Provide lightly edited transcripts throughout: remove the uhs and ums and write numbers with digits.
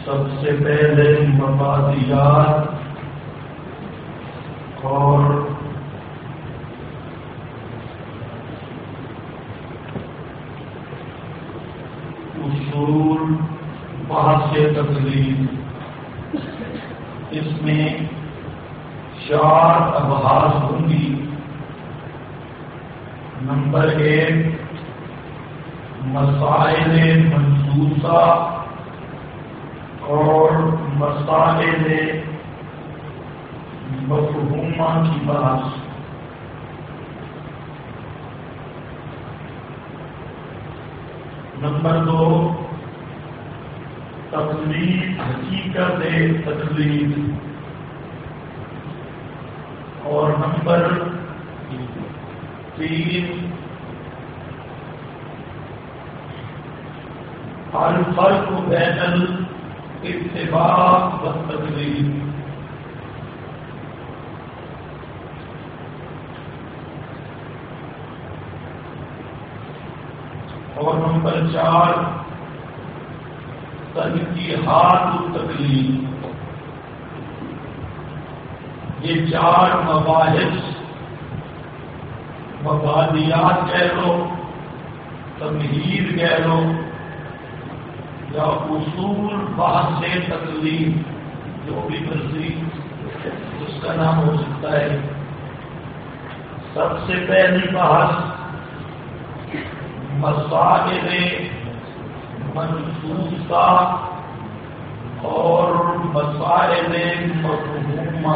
سب سے پہلے مبادیات اور اصول بحث تقریر، اس میں 4 ابحاث ہوں گی۔ نمبر 1 مسائل منصوصہ اور مسائل مفہومہ کی بحث۔ نمبر 2 تقلید، حقیقت تقلید، اور نمبر 3 الفرق بین الاتباع والتقلید۔ اور نمبر 4 تنقیحات التقلید۔ یہ 4 مباحث، مبادیات کہہ لو، تمہید کہہ لو، یا اصول بحث تقلید، جو بھی مرضی اس کا نام ہو سکتا ہے۔ سب سے پہلی بحث مسائل منصوصہ اور مسائل مفہومہ۔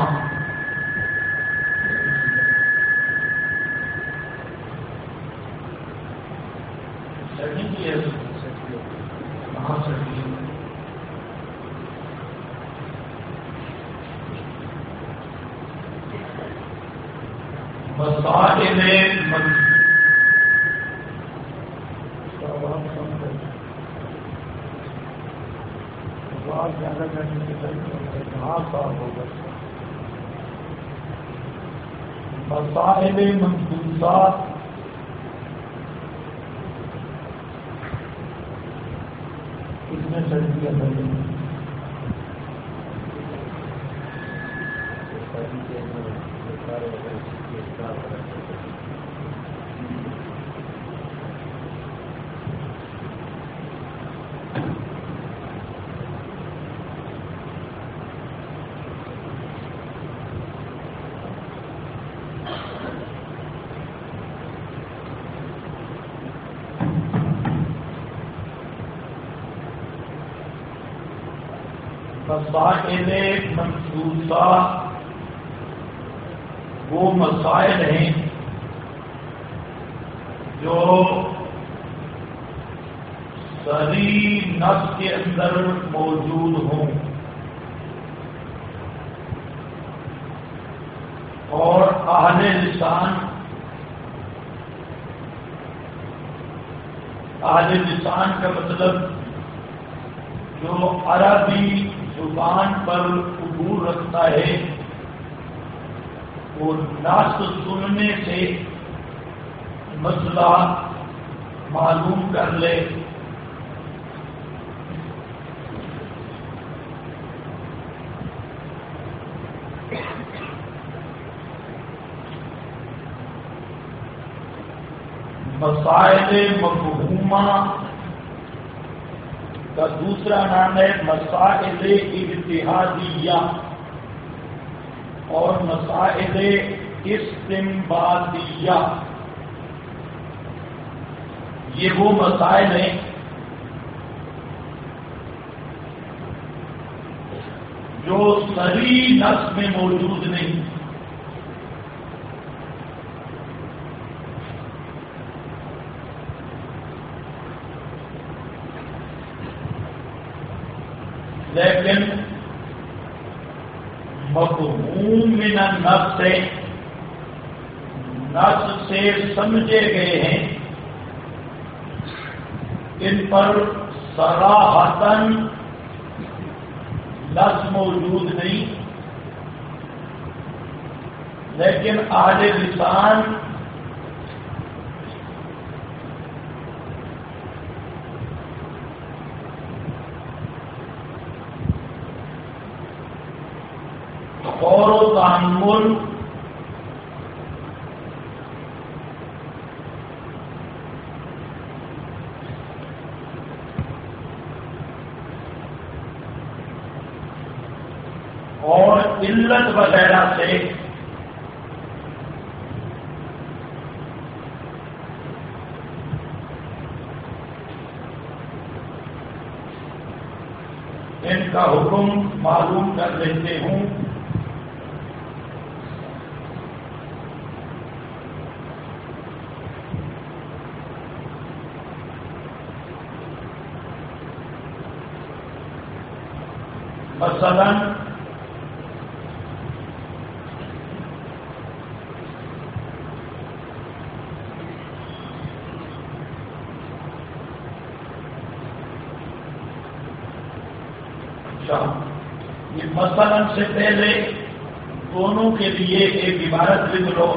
کہاں سے مسائل زیادہ کرنے کے مسائل منصوصہ اس میں سردی مسائل منصوصہ وہ مسائل ہیں جو صریح نص کے اندر موجود ہوں اور اہل لسان کا مطلب جو عربی زبان پر عبور رکھتا ہے، وہ نص سننے سے مسئلہ معلوم کر لے۔ مسائل مفہومہ کا دوسرا نام ہے مسائل اجتہادیہ اور مسائل استنباطیہ۔ یہ وہ مسائل ہیں جو صریح نص میں موجود نہیں، لیکن مفہوم من النص نص سے سمجھے گئے ہیں، ان پر صراحتاً لفظ موجود نہیں، لیکن اہل لسان غور و تحمل اور علت وغیرہ سے ان کا حکم معلوم کر لیتے ہوں۔ مثلاً یہ مثلاً سے پہلے دونوں کے لیے ایک عبارت لکھ لو۔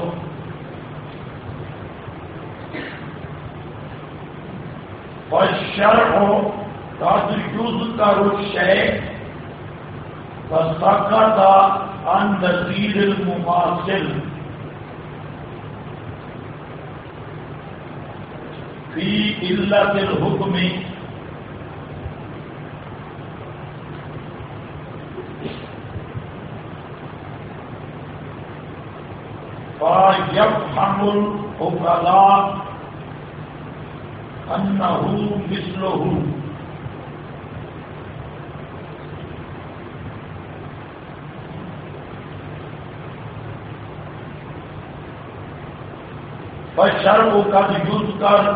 والشرع قد يذكر الشيء فسقط عن نظير المماثل في علة الحكم فيفهم العقلاء أنه مثله۔ فالشرع قد يذكر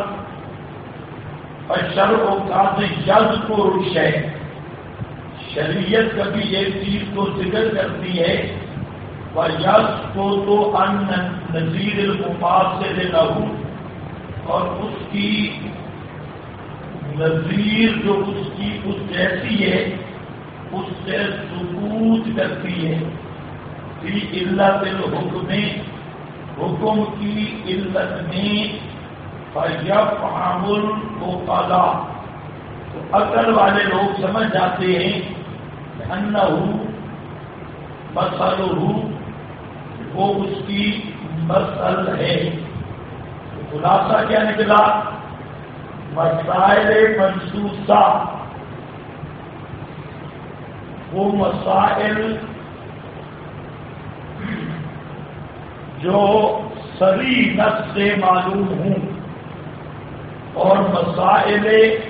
الشيء، شریعت کبھی ایک چیز کو ذکر کرتی ہے، وَيَسْقُطُ عَنْ نَظِيرِ الْمُمَاثِلِ لَهُ، اور اس کی نظیر جو اس جیسی ہے اس سے سقوط کرتی ہے۔ فی علت الحکم، حکم کی علت میں، فَيَفْهَمُ الْعُقَلَاء، تو عقل والے لوگ سمجھ جاتے ہیں کہ أَنَّهُ مَثَلُهُ، وہ اس کی مثل ہے۔ خلاصہ کیا نکلا؟ مسائل منسوسہ وہ مسائل جو صریح نص سے معلوم ہوں، اور مسائل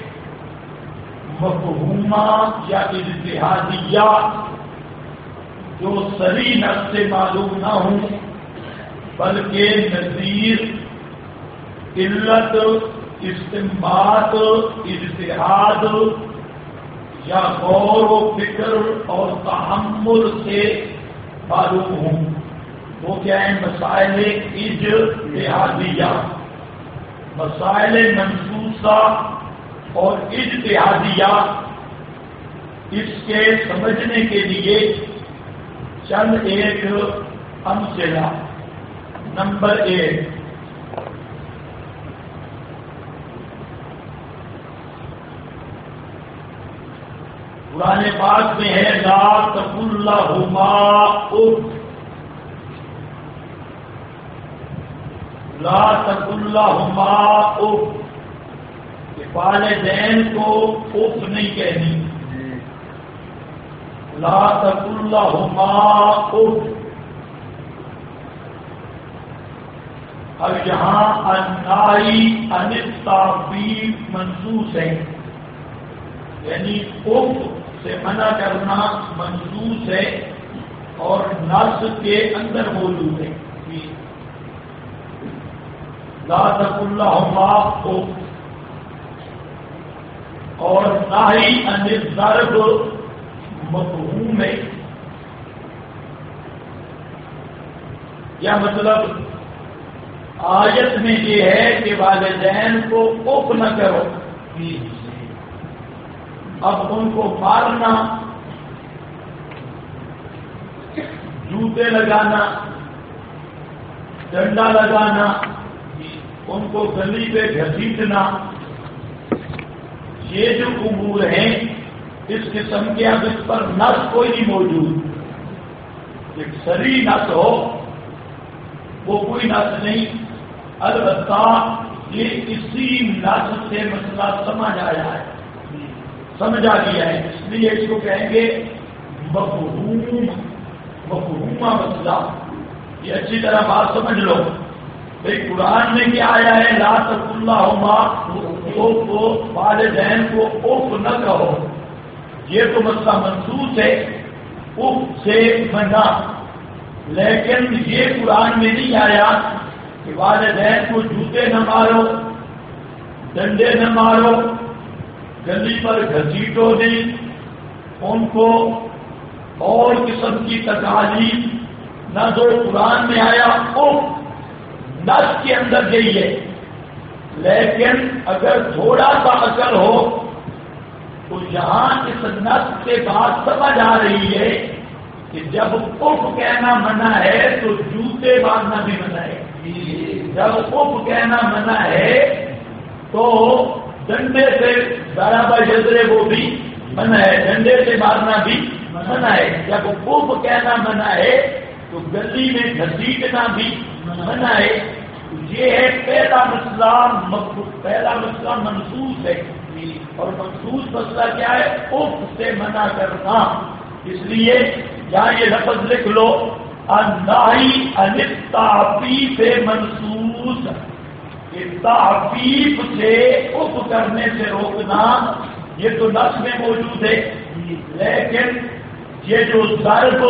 مفہومہ یا اجتہادیہ جو صریح نص سے معلوم نہ ہوں، بلکہ نظیر، علت، استنباط، اجتہاد یا غور و فکر اور تحمل سے معلوم ہوں، وہ کیا ہیں؟ مسائل اجتہادیہ۔ مسائل منسوسہ اور اجتہادیہ، اس کے سمجھنے کے لیے چند ایک امثلہ۔ نمبر 1، قرآن پاک میں ہے لا تقل لہما اف، لا تقل لہما اف، کہ والدین کو اف نہیں کہنی، لا تقل لہما اف۔ اب یہاں النہی عن التعبیر منصوص ہے، یعنی اف سے منع کرنا منصوص ہے اور نص کے اندر موجود ہے۔ لا تقل لہما اف، اور نہی عن الضرب مفہوم ہے، یا مطلب آیت میں یہ ہے کہ والدین کو اف نہ کرو، اب ان کو مارنا، جوتے لگانا، ڈنڈا لگانا، ان کو گلی پہ گھسیٹنا، یہ جو امور ہیں اس قسم کے اب اس پر نص کوئی نہیں موجود، کہ سری نس ہو وہ کوئی نس نہیں، البتہ یہ اسی نس سے مسئلہ سمجھ آیا ہے، سمجھا گیا ہے، اس لیے اس کو کہیں گے مفہومہ مسئلہ۔ یہ اچھی طرح بات سمجھ لو، بھائی قرآن میں کیا آیا ہے، لا تقل اللہما کو والدین کو اف نہ کہو، یہ تو مسئلہ منسوخ ہے، اف سے منع، لیکن یہ قرآن میں نہیں آیا کہ والدین کو جوتے نہ مارو، ڈنڈے نہ مارو، گلی پر گھسیٹو نہیں، ان کو اور قسم کی تکالیف نہ دو۔ قرآن میں آیا اف، نس کے اندر یہی ہے، لیکن اگر تھوڑا سا عقل ہو تو یہاں اس نس سے بات سمجھ آ رہی ہے کہ جب اف کہنا منع ہے تو جوتے مارنا بھی منع ہے، جب اف کہنا منع ہے تو ڈنڈے سے برابر جزرے وہ بھی منع ہے، ڈنڈے سے مارنا بھی منع ہے، جب اف کہنا منع ہے تو گلی میں گھسیٹنا بھی منع ہے۔ یہ ہے پہلا مسئلہ منسوخ ہے، اور منسوخ مسئلہ کیا ہے، اف سے منع کرنا۔ اس لیے یہاں یہ لفظ لکھ لو، النہی عن التعفیف منسوخ، کہ تعفیف سے اف کرنے سے روکنا یہ تو نص میں موجود ہے، لیکن یہ جو ضرب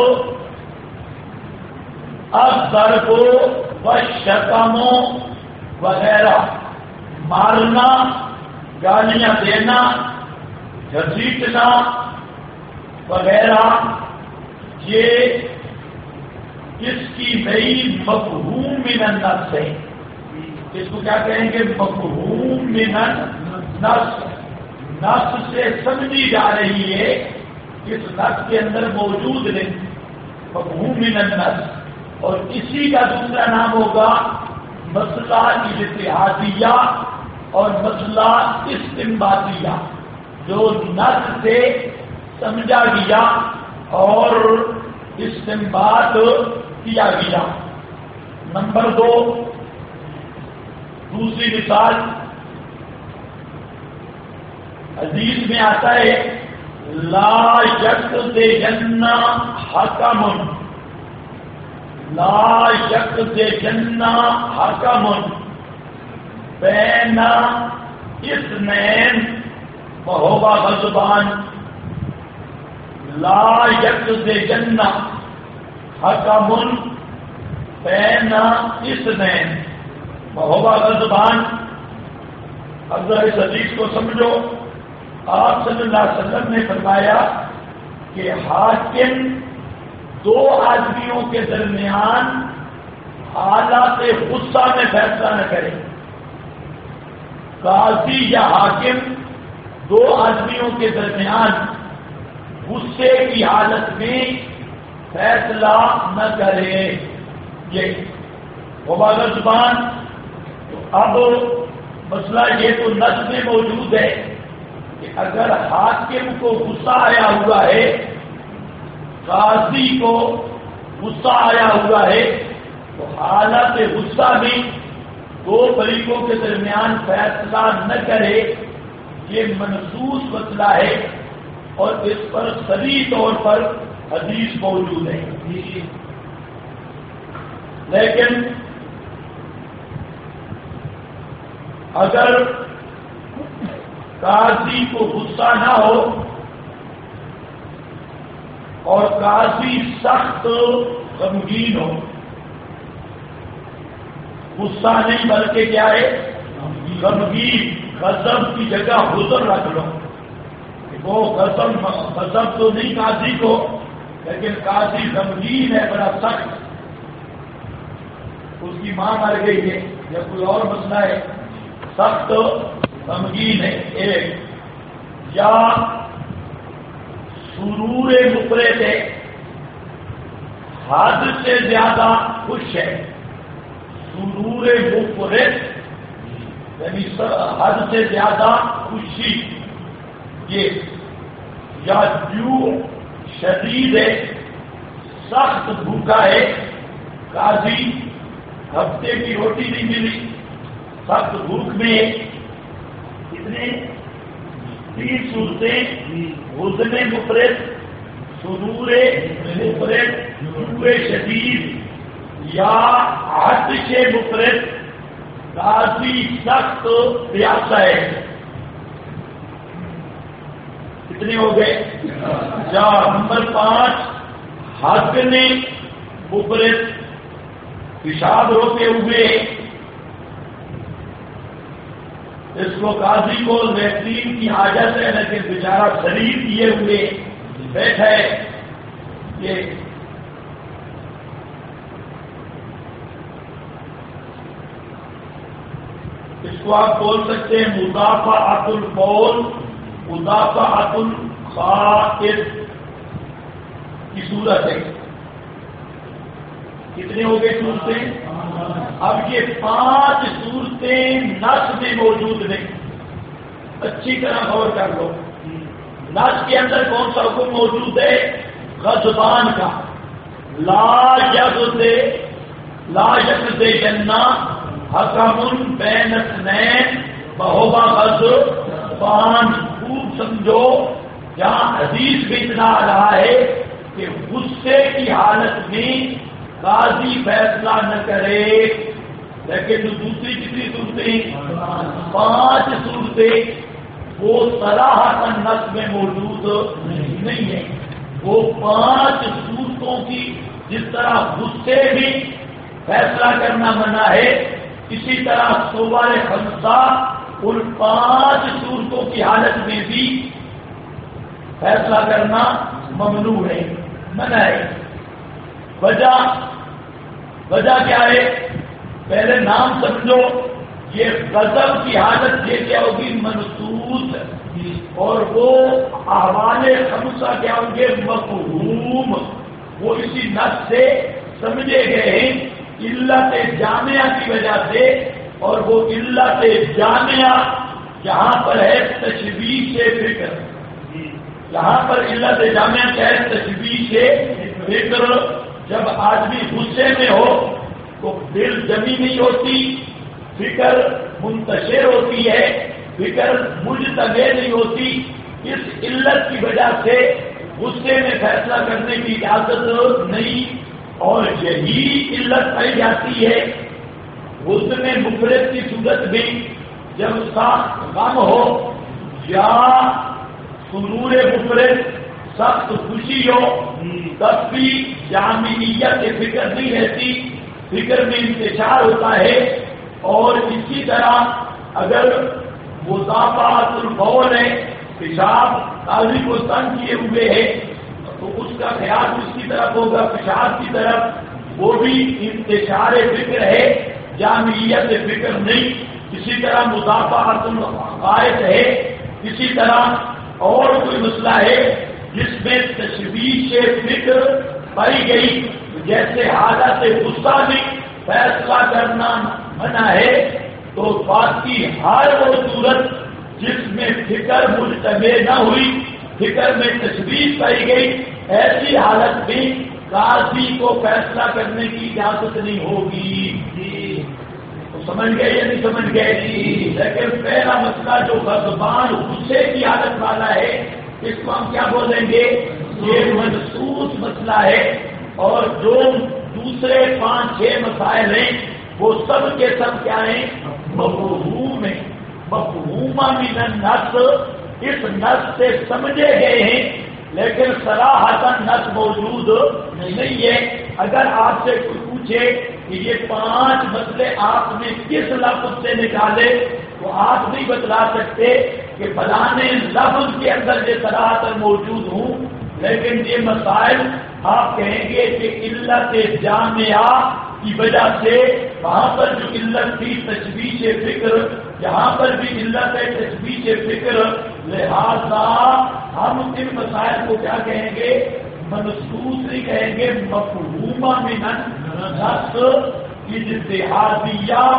الضرب والشتم وغیرہ، مارنا، گالیاں دینا، گھسیٹنا وغیرہ، یہ اس کی نئی مفہوم من النص ہے۔ اس کو کیا کہیں گے، مفہوم من النص، نص سے سمجھی جا رہی ہے، اس نص کے اندر موجود ہے مفہوم من النص۔ اور اسی کا دوسرا نام ہوگا مسئلہ اجتہادیہ اور مسئلہ استنباطیہ، جو نص سے سمجھا گیا اور استنباط کیا گیا۔ نمبر 2، دوسری مثال حدیث میں آتا ہے، لا یقذفن حکم، لا یقذفن حکم بین اثنین وہو غضبان، لا یقذفن حکم بین اثنین وہو غضبان۔ اب ذرا اس حدیث کو سمجھو، آپ صلی اللہ علیہ وسلم نے فرمایا کہ حاکم دو آدمیوں کے درمیان حالات غصہ میں فیصلہ نہ کرے، قاضی یا حاکم دو آدمیوں کے درمیان غصے کی حالت میں فیصلہ نہ کرے، یہ وبال زبان۔ تو اب مسئلہ یہ تو نص میں موجود ہے کہ اگر حاکم کو غصہ آیا ہوا ہے، قاضی کو غصہ آیا ہوا ہے، تو حالت غصہ میں دو فریقوں کے درمیان فیصلہ نہ کرے، یہ منسوخ مسئلہ ہے، اور اس پر صریح طور پر حدیث موجود ہے۔ لیکن اگر قاضی کو غصہ نہ ہو اور قاضی سخت غمگین ہو، غصہ نہیں بلکہ کیا ہے، غمگین، غضب کی جگہ حضر رکھ لو، وہ غضب تو نہیں قاضی کو، لیکن قاضی غمگین ہے، بڑا سخت، اس کی ماں مر گئی ہے یا کوئی اور مسئلہ ہے، سخت غمگین ہے ایک، یا سرور مفرط ہے، حد سے زیادہ خوش ہے، سرور مفرط یعنی حد سے زیادہ خوشی، یہ، یا جو شدید ہے، سخت بھوکا ہے، قاضی ہفتے کی روٹی نہیں ملی، سخت بھوک میں کتنے 3 صورتیں، حزن مفرد، سرور مفرد، جوع شدید یا عطش مفرد، قاضی سخت پیاسا ہے. کتنے ہو گئے؟ 4. نمبر 5 ہگنے مفرد، پیشاب روتے ہوئے، اس کو قاضی کو لیٹرین کی حاجت ہے لیکن بیچارہ شریر کیے ہوئے بیٹھا ہے. یہ اس کو آپ بول سکتے ہیں مدافعۃ البول، مدافعۃ الخائف کی صورت ہے. کتنے ہو گئے صورتیں؟ اب یہ 5 صورتیں نس میں موجود نہیں. اچھی طرح غور کر لو، نس کے اندر کون سا حکم موجود ہے؟ غضبان کا. لا یقضین حکم بین اثنین فہو غضبان. خوب سمجھو، جہاں حدیث میں اتنا آ رہا ہے کہ غصے کی حالت میں قاضی فیصلہ نہ کرے، لیکن دوسری کتنی صورتیں؟ 5 صورتیں وہ صراحتاً نص میں موجود نہیں ہے. وہ 5 صورتوں کی جس طرح غصے میں فیصلہ کرنا منع ہے، اسی طرح سوال خمسہ ان 5 صورتوں کی حالت میں بھی فیصلہ کرنا ممنوع ہے، منع ہے. وجہ کیا ہے؟ پہلے نام سمجھو. یہ غضب کی حالت یہ کیا ہوگی؟ منصوص. اور وہ احوال خمسہ کیا ہوں گے؟ مفہوم. وہ اسی نص سے سمجھے گئے ہیں علت جامعہ کی وجہ سے، اور وہ علت جامعہ یہاں پر ہے تشبیہ فکر. یہاں پر علت جامعہ کیا ہے؟ تشبیہ فکر. جب آدمی غصے میں ہو تو دل جمی نہیں ہوتی، فکر منتشر ہوتی ہے، فکر مجتمع نہیں ہوتی. اس علت کی وجہ سے غصے میں فیصلہ کرنے کی اجازت نہیں، اور یہی علت پائی جاتی ہے حزن مفرد کی صورت میں. جب اس کا غم ہو یا سرور مفرد سخت خوشی ہو، تب بھی جامعیت فکر نہیں رہتی، فکر میں انتشار ہوتا ہے. اور اسی طرح اگر مدافعۃ البول ہے، پیشاب قاضی کو تنگ کیے ہوئے ہے تو اس کا خیال اس کی طرف ہوگا، پیشاب کی طرف. وہ بھی انتشار فکر ہے، جامعیت فکر نہیں. اسی طرح مدافعۃ الخائف ہے. اسی طرح اور کوئی مسئلہ ہے جس میں تشویش فکر پائی گئی، جیسے حالت غصہ میں فیصلہ کرنا منع ہے، تو باقی ہر وہ صورت جس میں فکر مجتمع نہ ہوئی، فکر میں تشویش پائی گئی، ایسی حالت میں قاضی کو فیصلہ کرنے کی اجازت نہیں ہوگی. تو سمجھ گئے یا نہیں سمجھ گئے؟ لیکن پہلا مسئلہ جو غضبان غصے کی حالت والا ہے، اس کو ہم کیا بولیں گے؟ یہ منصوص مسئلہ ہے. اور جو دوسرے 5-6 مسائل ہیں وہ سب کے سب کیا ہیں؟ مفہوم ہیں. مفہوم من النص، اس نص سے سمجھے گئے ہیں لیکن صراحتاً نص موجود نہیں ہے. اگر آپ سے کوئی پوچھے کہ یہ 5 مسئلے آپ نے کس لفظ سے نکالے تو آپ نہیں بتلا سکتے کہ فلانے لفظ کے اندر یہ صراحتاً موجود ہوں، لیکن یہ مسائل آپ کہیں گے کہ علت جامعہ کی وجہ سے وہاں پر جو علت تھی تشبیہ فکر، یہاں پر بھی علت ہے تشبیہ فکر. لہذا ہم ان مسائل کو کیا کہیں گے؟ منصوص نہیں کہیں گے، مفہومہ من النص، اجتہادیہ،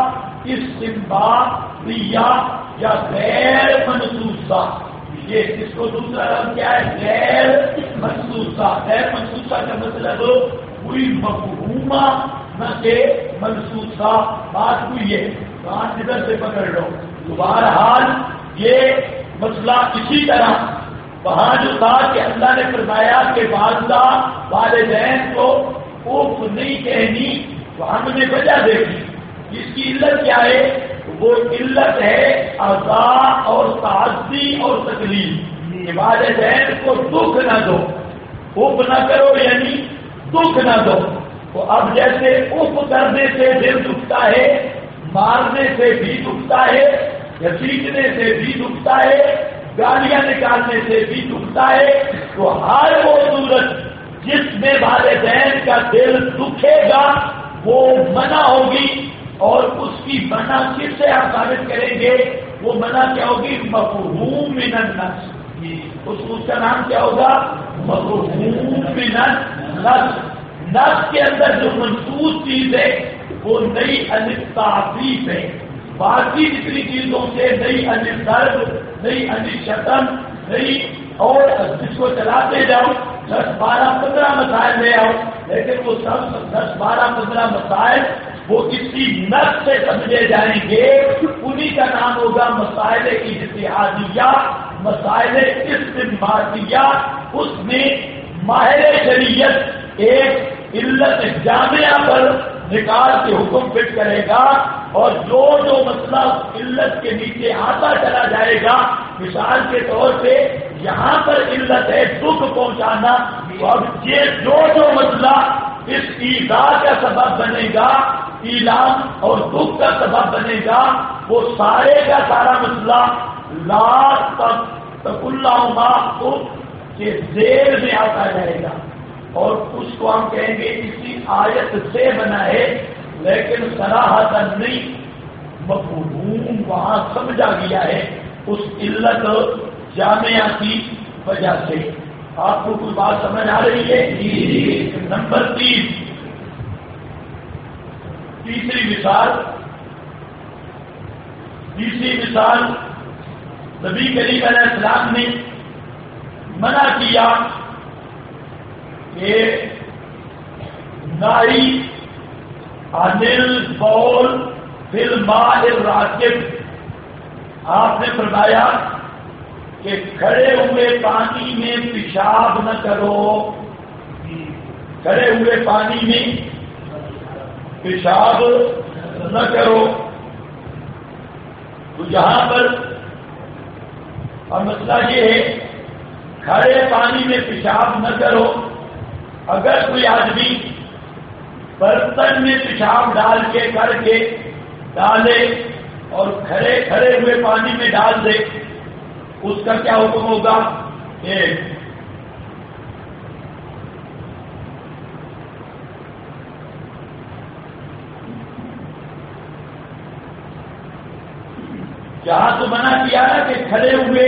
استنباطیہ یا غیر منصوصہ. یہ اس کو دوسرا نام کیا ہے؟ غیر منصوصہ. غیر منصوصہ کا مطلب کوئی مفہومہ نہ کہ منسوخہ بات ہوئی ہے، کہاں ادھر سے پکڑ لو. تو بہرحال یہ مسئلہ اسی طرح وہاں جو تھا کہ اللہ نے فرمایا کہ والدین کو اوف نہیں کہنی، تو ہم نے وجہ دیکھی. اس کی علت کیا ہے؟ وہ علت ہے اذا اور تعدی اور تکلیف. کہ والدین کو دکھ نہ دو، اوف نہ کرو یعنی دکھ نہ دو. تو اب جیسے اوف کرنے سے دل دکھتا ہے، مارنے سے بھی دکھتا ہے، گھسیٹنے سے بھی دکھتا ہے، گالیاں نکالنے سے بھی دکھتا ہے. تو ہر وہ صورت جس میں والدین کا دل دکھے گا وہ منع ہوگی. اور اس کی منع کس سے آپ ثابت کریں گے؟ وہ منع کیا ہوگی؟ مفہوم من النص. اس کا نام کیا ہوگا؟ مفہوم من النص. نص کے اندر جو منصوص چیز ہے وہ نئی تعریف ہے. باقی جتنی چیزوں سے نئی درد، نئی شتم، نئی اور جس کو چلاتے جاؤ 10 12 15 مسائل لے آؤ، لیکن وہ سب 10 12 15 مسائل وہ کسی نص سے سمجھے جائیں گے. انہی کا نام ہوگا مسائل اجتہادیہ، مسائل استنباطیہ. اس میں ماہر شریعت ایک علت جامعہ پر نکال کے حکم فٹ کرے گا، اور جو مسئلہ علت کے نیچے آتا چلا جائے گا. مثال کے طور پہ یہاں پر علت ہے دکھ پہنچانا، تو اب یہ جو مسئلہ اس ایذا کا سبب بنے گا، ایلام اور دکھ کا سبب بنے گا، وہ سارے کا سارا مسئلہ لا تقلہما کے زیر میں آتا جائے گا. اور اس کو ہم کہیں گے اسی آیت سے بنا ہے، لیکن صراحتاً نہیں، مفہوم وہاں سمجھا گیا ہے اس علت جامعہ کی وجہ سے. آپ کو کوئی بات سمجھ آ رہی ہے؟ نمبر 3، تیسری مثال نبی کریم علیہ السلام نے منع کیا کہ نائی انل بول فل ماء الراکب. آپ نے فرمایا کہ کھڑے ہوئے پانی میں پیشاب نہ کرو. کھڑے ہوئے پانی میں پیشاب نہ کرو. تو یہاں پر اور مسئلہ یہ ہے کھڑے پانی میں پیشاب نہ کرو. اگر کوئی آدمی برتن میں پیشاب ڈال کے کر کے ڈالے اور کھڑے ہوئے پانی میں ڈال دے، اس کا کیا حکم ہوگا؟ جہاں تو منع کیا نا کہ کھڑے ہوئے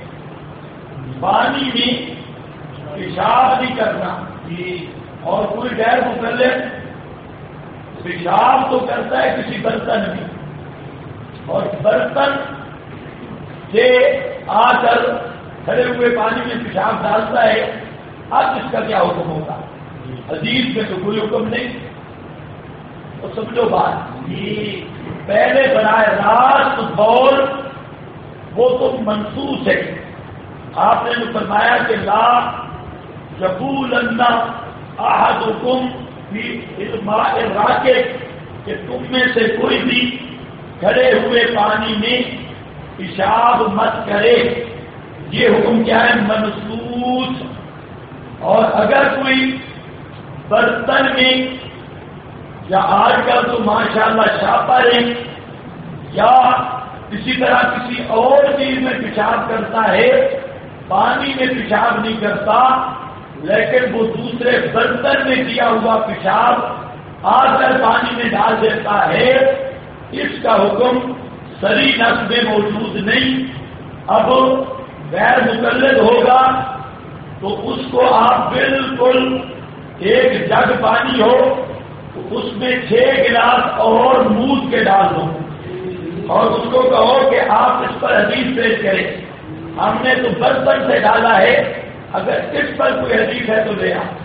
پانی میں پیشاب نہیں کرنا، اور کوئی غیر مکلف پیشاب تو کرتا ہے کسی برتن میں، اور برتن سے آ کر کھڑے ہوئے پانی میں پیشاب ڈالتا ہے. اب اس کا کیا حکم ہوگا؟ حدیث میں تو کوئی حکم نہیں. تو سمجھو بات، پہلے براہ راست بول وہ تو منسوخ ہے. آپ نے جو فرمایا کہ لا یبولن احدکم فی الماء الراکب، کہ تم میں سے کوئی بھی کھڑے ہوئے پانی میں پیشاب مت کرے. یہ حکم کیا ہے؟ منسوخ. اور اگر کوئی برتن میں یا آج کل تو ماشاءاللہ شاپر ہے یا اسی طرح کسی اور چیز میں پیشاب کرتا ہے، پانی میں پیشاب نہیں کرتا، لیکن وہ دوسرے برتن میں کیا ہوا پیشاب آ کر پانی میں ڈال دیتا ہے، اس کا حکم صریح نص میں موجود نہیں. اب غیر مقلد ہوگا تو اس کو آپ بالکل ایک جگ پانی ہو تو اس میں 6 گلاس اور مود کے ڈال دو، اور اس کو کہو کہ آپ اس پر حدیث پیش کریں. ہم نے تو برتن سے ڈالا ہے، اگر اس پر کوئی حدیث ہے تو لے آ.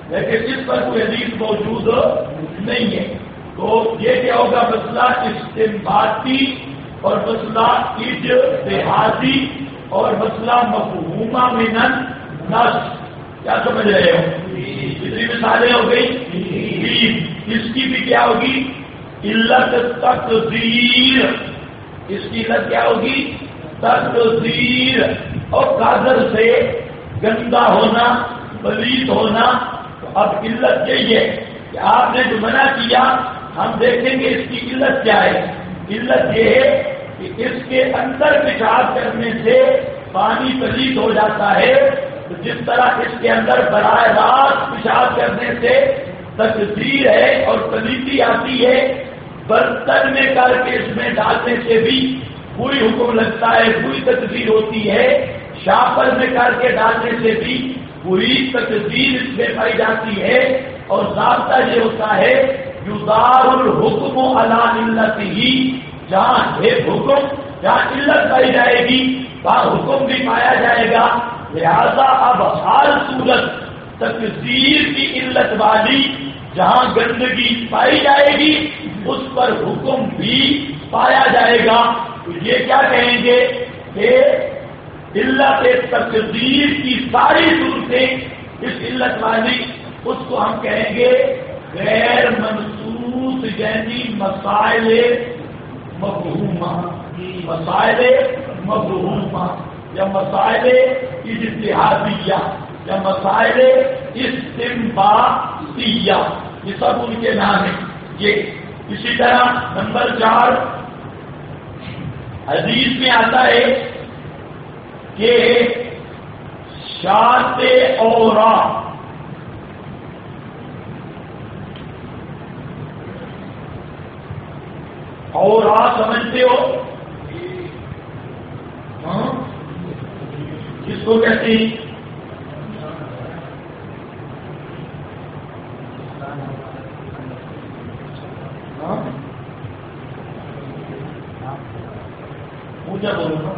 لیکن اس پر کوئی حدیث موجود نہیں ہے. تو یہ کیا ہوگا؟ مسئلہ استنباطی اور مسئلہ اجتہادی اور مسئلہ مفہومہ من النص. کیا سمجھ رہے ہو؟ کتنی مثالیں ہو گئی؟ اس کی بھی کیا ہوگی؟ علت تقدیر. اس کی علت کیا ہوگی؟ تقدیر. اور قادر سے گندا ہونا، پلیت ہونا. تو اب علت یہی ہے کہ آپ نے جو منع کیا، ہم دیکھیں گے اس کی علت کیا ہے. علت یہ ہے کہ اس کے اندر پیشاب کرنے سے پانی پلیت ہو جاتا ہے. تو جس طرح اس کے اندر براہ راست پیشاب کرنے سے تقدیر ہے اور پلیتی آتی ہے، برتن میں کر کے اس میں ڈالنے سے بھی کوئی حکم لگتا ہے، کوئی تقدیر ہوتی ہے. شاپر میں کر کے ڈالنے سے بھی کوئی تقدیر اس میں پائی جاتی ہے. اور ضابطہ یہ ہوتا ہے یدار الحکم علی علتہ. جہاں ہے حکم، جہاں علت پائی جائے گی وہاں حکم بھی پایا جائے گا. لہذا اب ہر صورت تقدیر کی علت والی جہاں گندگی پائی جائے گی اس پر حکم بھی پایا جائے گا. تو یہ کیا کہیں گے کہ علت تقدیر کی ساری صورتیں اس علت والی، اس کو ہم کہیں گے غیر منصوص، یعنی مسائل مفہومہ. مسائل مفہومہ یا مسائل اجتہادیہ یا مسائل استنباطیہ، یہ سب ان کے نام ہیں. یہ اسی طرح نمبر 4 حدیث میں آتا ہے کہ شاط اورا سمجھتے ہو؟ کس کو کہتے ہیں؟ پوجا بولو نا.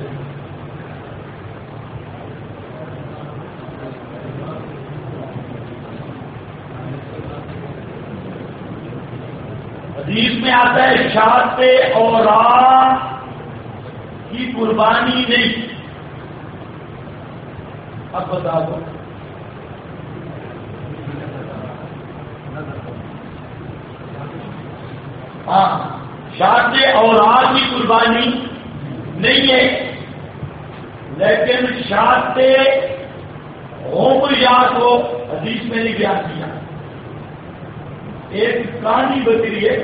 حدیث میں آتا ہے شاط اورا کی قربانی نہیں. اب بتا دو. ہاں، شاط اورا کی قربانی نہیں ہے، لیکن شاط ہومریات کو حدیث میں نہیں بیان کیا. ایک کانی بکری ہے،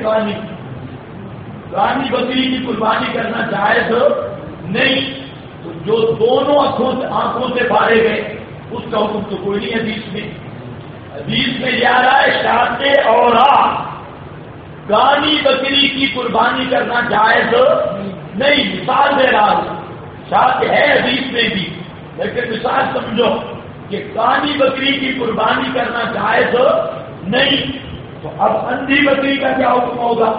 کانی بکری کی قربانی کرنا جائز نہیں. تو جو دونوں آنکھوں سے پارے گئے اس کا حکم تو کوئی نہیں حدیث میں. حدیث میں یہ آ رہا ہے شاط اورا، کانی بکری کی قربانی کرنا جائز نہیں. مثال دے رہا ہوں، شاط ہے حدیث میں بھی، لیکن مثال سمجھو کہ کانی بکری کی قربانی کرنا جائز نہیں. تو اب اندھی بکری کا کیا حکم ہوگا؟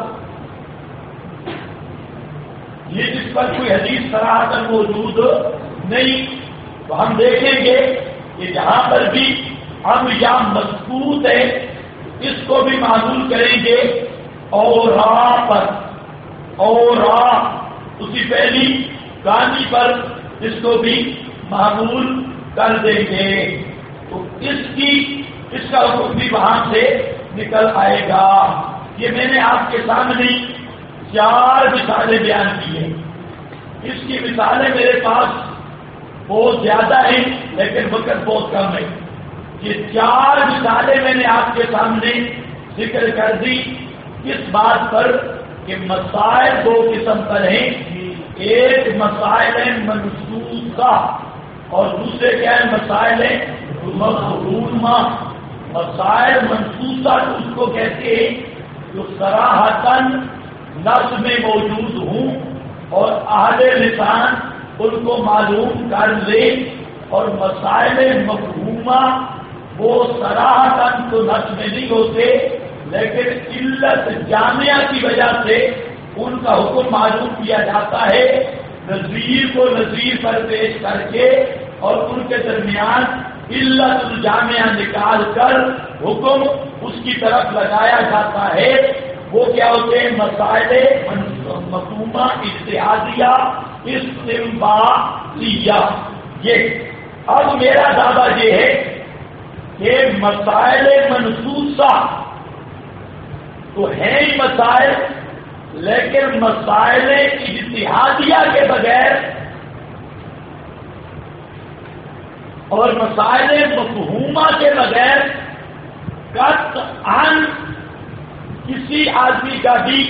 یہ جس پر کوئی حدیث صراحتاً موجود نہیں. تو ہم دیکھیں گے کہ جہاں پر بھی ہم یا مضبوط ہے اس کو بھی معمول کریں گے اورا پر. اورا اسی پہلی کانی پر اس کو بھی معمول کر دیں گے. تو اس کا حکم بھی وہاں سے نکل آئے گا. یہ میں نے آپ کے سامنے 4 مثالیں بیان کی ہیں. اس کی مثالیں میرے پاس بہت زیادہ ہیں لیکن وقت بہت کم ہے. یہ 4 مثالیں میں نے آپ کے سامنے ذکر کر دی. کس بات پر؟ کہ مسائل 2 قسم پر ہیں. ایک مسائل منسوخہ اور دوسرے کیا ہے؟ مسائل مفہومہ. مسائل منسوخہ اس کو کہتے ہیں جو صراحتاً نص میں موجود ہوں اور اہل لسان ان کو معلوم کر لے. اور مسائل مفہومہ وہ صراحتاً تو نص میں نہیں ہوتے لیکن علت جامعہ کی وجہ سے ان کا حکم معلوم کیا جاتا ہے. نظیر کو نظیر پر پیش کر کے اور ان کے درمیان علت الجامعہ نکال کر حکم اس کی طرف لگایا جاتا ہے، وہ کیا ہوتے ہیں؟ مسائل مفہومہ اجتہادیہ استنباطیہ۔ یہ اب میرا دعویٰ یہ ہے کہ مسائل منصوصہ تو ہیں ہی مسائل، لیکن مسائل اجتہادیہ کے بغیر اور مسائل مفہومہ کے بغیر قطعاً کسی آدمی کا بھی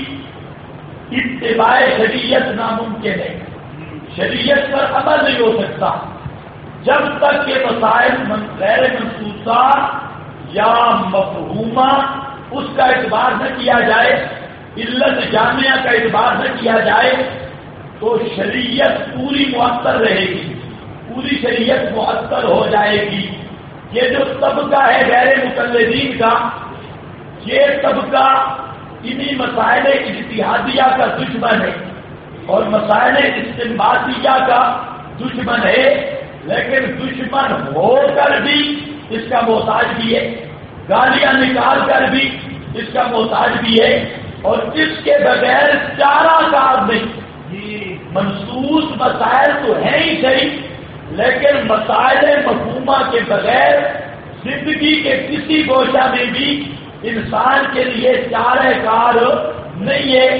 اتباع شریعت ناممکن ہے، شریعت پر عمل نہیں ہو سکتا جب تک کہ مسائل غیر منصوصہ یا مفہومہ اس کا اعتبار نہ کیا جائے، علت جامعہ کا اعتبار نہ کیا جائے، تو شریعت پوری معطل رہے گی، پوری شریعت معطل ہو جائے گی۔ یہ جو طبقہ ہے غیر مقلدین کا، یہ طبقہ انہی مسائل اجتہادیہ کا دشمن ہے اور مسائل استنباطیہ کا دشمن ہے، لیکن دشمن ہو کر بھی اس کا محتاج بھی ہے، گالیاں نکال کر بھی اس کا محتاج بھی ہے، اور اس کے بغیر چارہ کار نہیں۔ منصوص مسائل تو ہیں ہی صحیح، لیکن مسائل مفہومہ کے بغیر زندگی کے کسی گوشہ میں بھی انسان کے لیے چارہ کار نہیں ہے۔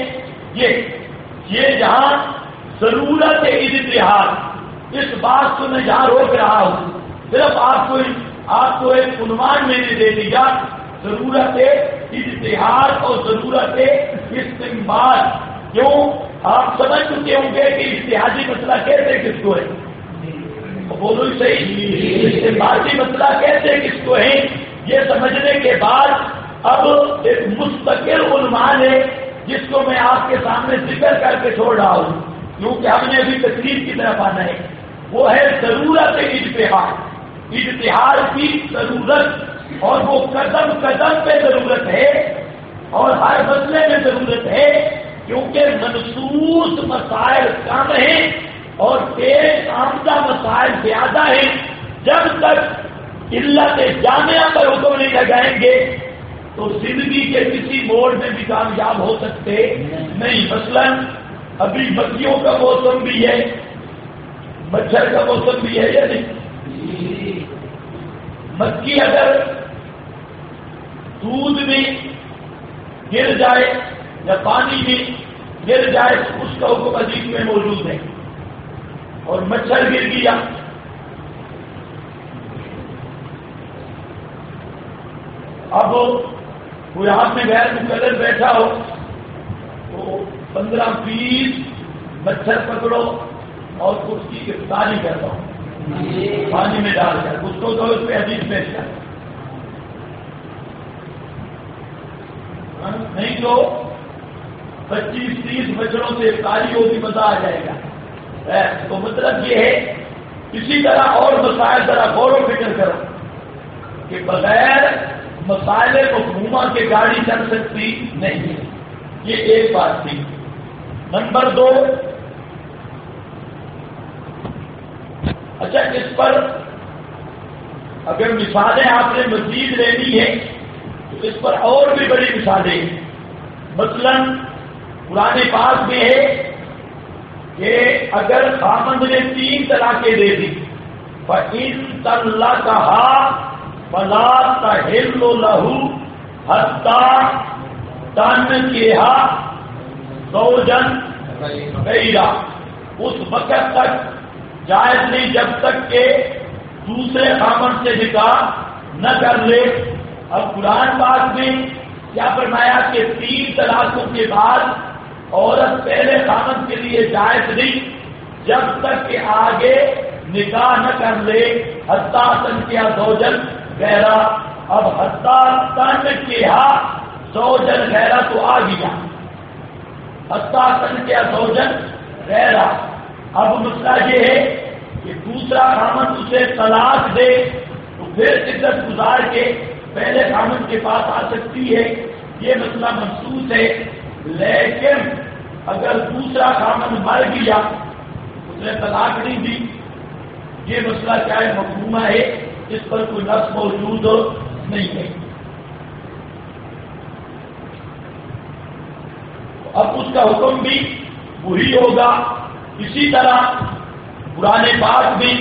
یہ جہاں ضرورت ہے اجتہاد، اس بات کو میں جہاں روک رہا ہوں، صرف آپ کو ایک عنوان میں نے دے دیا، ضرورت ہے اجتہاد اور ضرورت ہے استنباط۔ کیوں؟ آپ سمجھ چکے ہوں گے کہ اجتہادی مسئلہ کہتے کس کو ہے؟ بولو صحیح، استنباطی مسئلہ کہتے کس کو ہے؟ یہ سمجھنے کے بعد اب ایک مستقل عنوان ہے جس کو میں آپ کے سامنے ذکر کر کے چھوڑ رہا ہوں، کیونکہ ہم نے ابھی تقریر کی طرف آنا ہے۔ وہ ہے ضرورت اجتہاد، اجتہاد کی ضرورت، اور وہ قدم قدم پہ ضرورت ہے اور ہر مسئلے میں ضرورت ہے، کیونکہ منصوص مسائل کم ہیں اور پیش آمدہ مسائل زیادہ ہیں۔ جب تک علت جامعہ پر حکم نہیں لگائیں گے تو زندگی کے کسی موڑ میں بھی کامیاب ہو سکتے نہیں۔ مثلا ابھی مکھیوں کا موسم بھی ہے، مچھر کا موسم بھی ہے یا نہیں؟ مکھی اگر دودھ میں گر جائے یا پانی میں گر جائے تو اس کا حکم حدیث میں موجود ہے، اور مچھر گر گیا اب کوئی آپ میں غیر مقرر بیٹھا ہو تو 15-20 مچھر پکڑو اور اس کی گرفتاری کرتا ہوں پانی میں ڈال کر، اس کو تو اس پہ حدیث پیش کر، نہیں تو 25-30 مچھروں سے افطاری ہوگی، مزہ آ جائے گا۔ تو مطلب یہ ہے، اسی طرح اور مسائل ذرا غور و فکر کرو کہ بغیر مسائل مفہومہ کے گاڑی چل سکتی نہیں ہے۔ یہ ایک بات تھی۔ نمبر 2، اچھا اس پر اگر مثالیں آپ نے مزید لینی ہے تو اس پر اور بھی بڑی مثالیں ہیں۔ مثلا قرآن پاک میں ہے کہ اگر خامند نے 3 طلاقیں دے دی، فَإِن طَلَّقَهَا فَلَا تَحِلُّ لَهُ حَتَّى تَنكِحَ زَوْجًا غَيْرَهُ، اس وقت تک جائز نہیں جب تک کہ دوسرے خامند سے نکاح نہ کر لے۔ اب قرآن پاک میں کیا فرمایا کہ 3 طلاقوں کے بعد عورت پہلے خامند کے لیے جائز نہیں جب تک کہ آگے نکاح نہ کر لے، حتیٰ تنکحہ زوجا غیرہ۔ اب حتیٰ تنکحہ زوجا غیرہ تو آ گیا، حتیٰ تنکحہ زوجا غیرہ۔ اب مسئلہ یہ ہے کہ دوسرا خامند اسے طلاق دے تو پھر عدت گزار کے پہلے خامند کے پاس آ سکتی ہے، یہ مسئلہ منسوخ ہے۔ لیکن اگر دوسرا خامند مر گیا، اس نے طلاق نہیں دی، یہ مسئلہ کیا ہے؟ مفہومہ ہے، اس پر کوئی نص موجود نہیں ہے۔ اب اس کا حکم بھی وہی ہوگا۔ اسی طرح قرآن پاک میں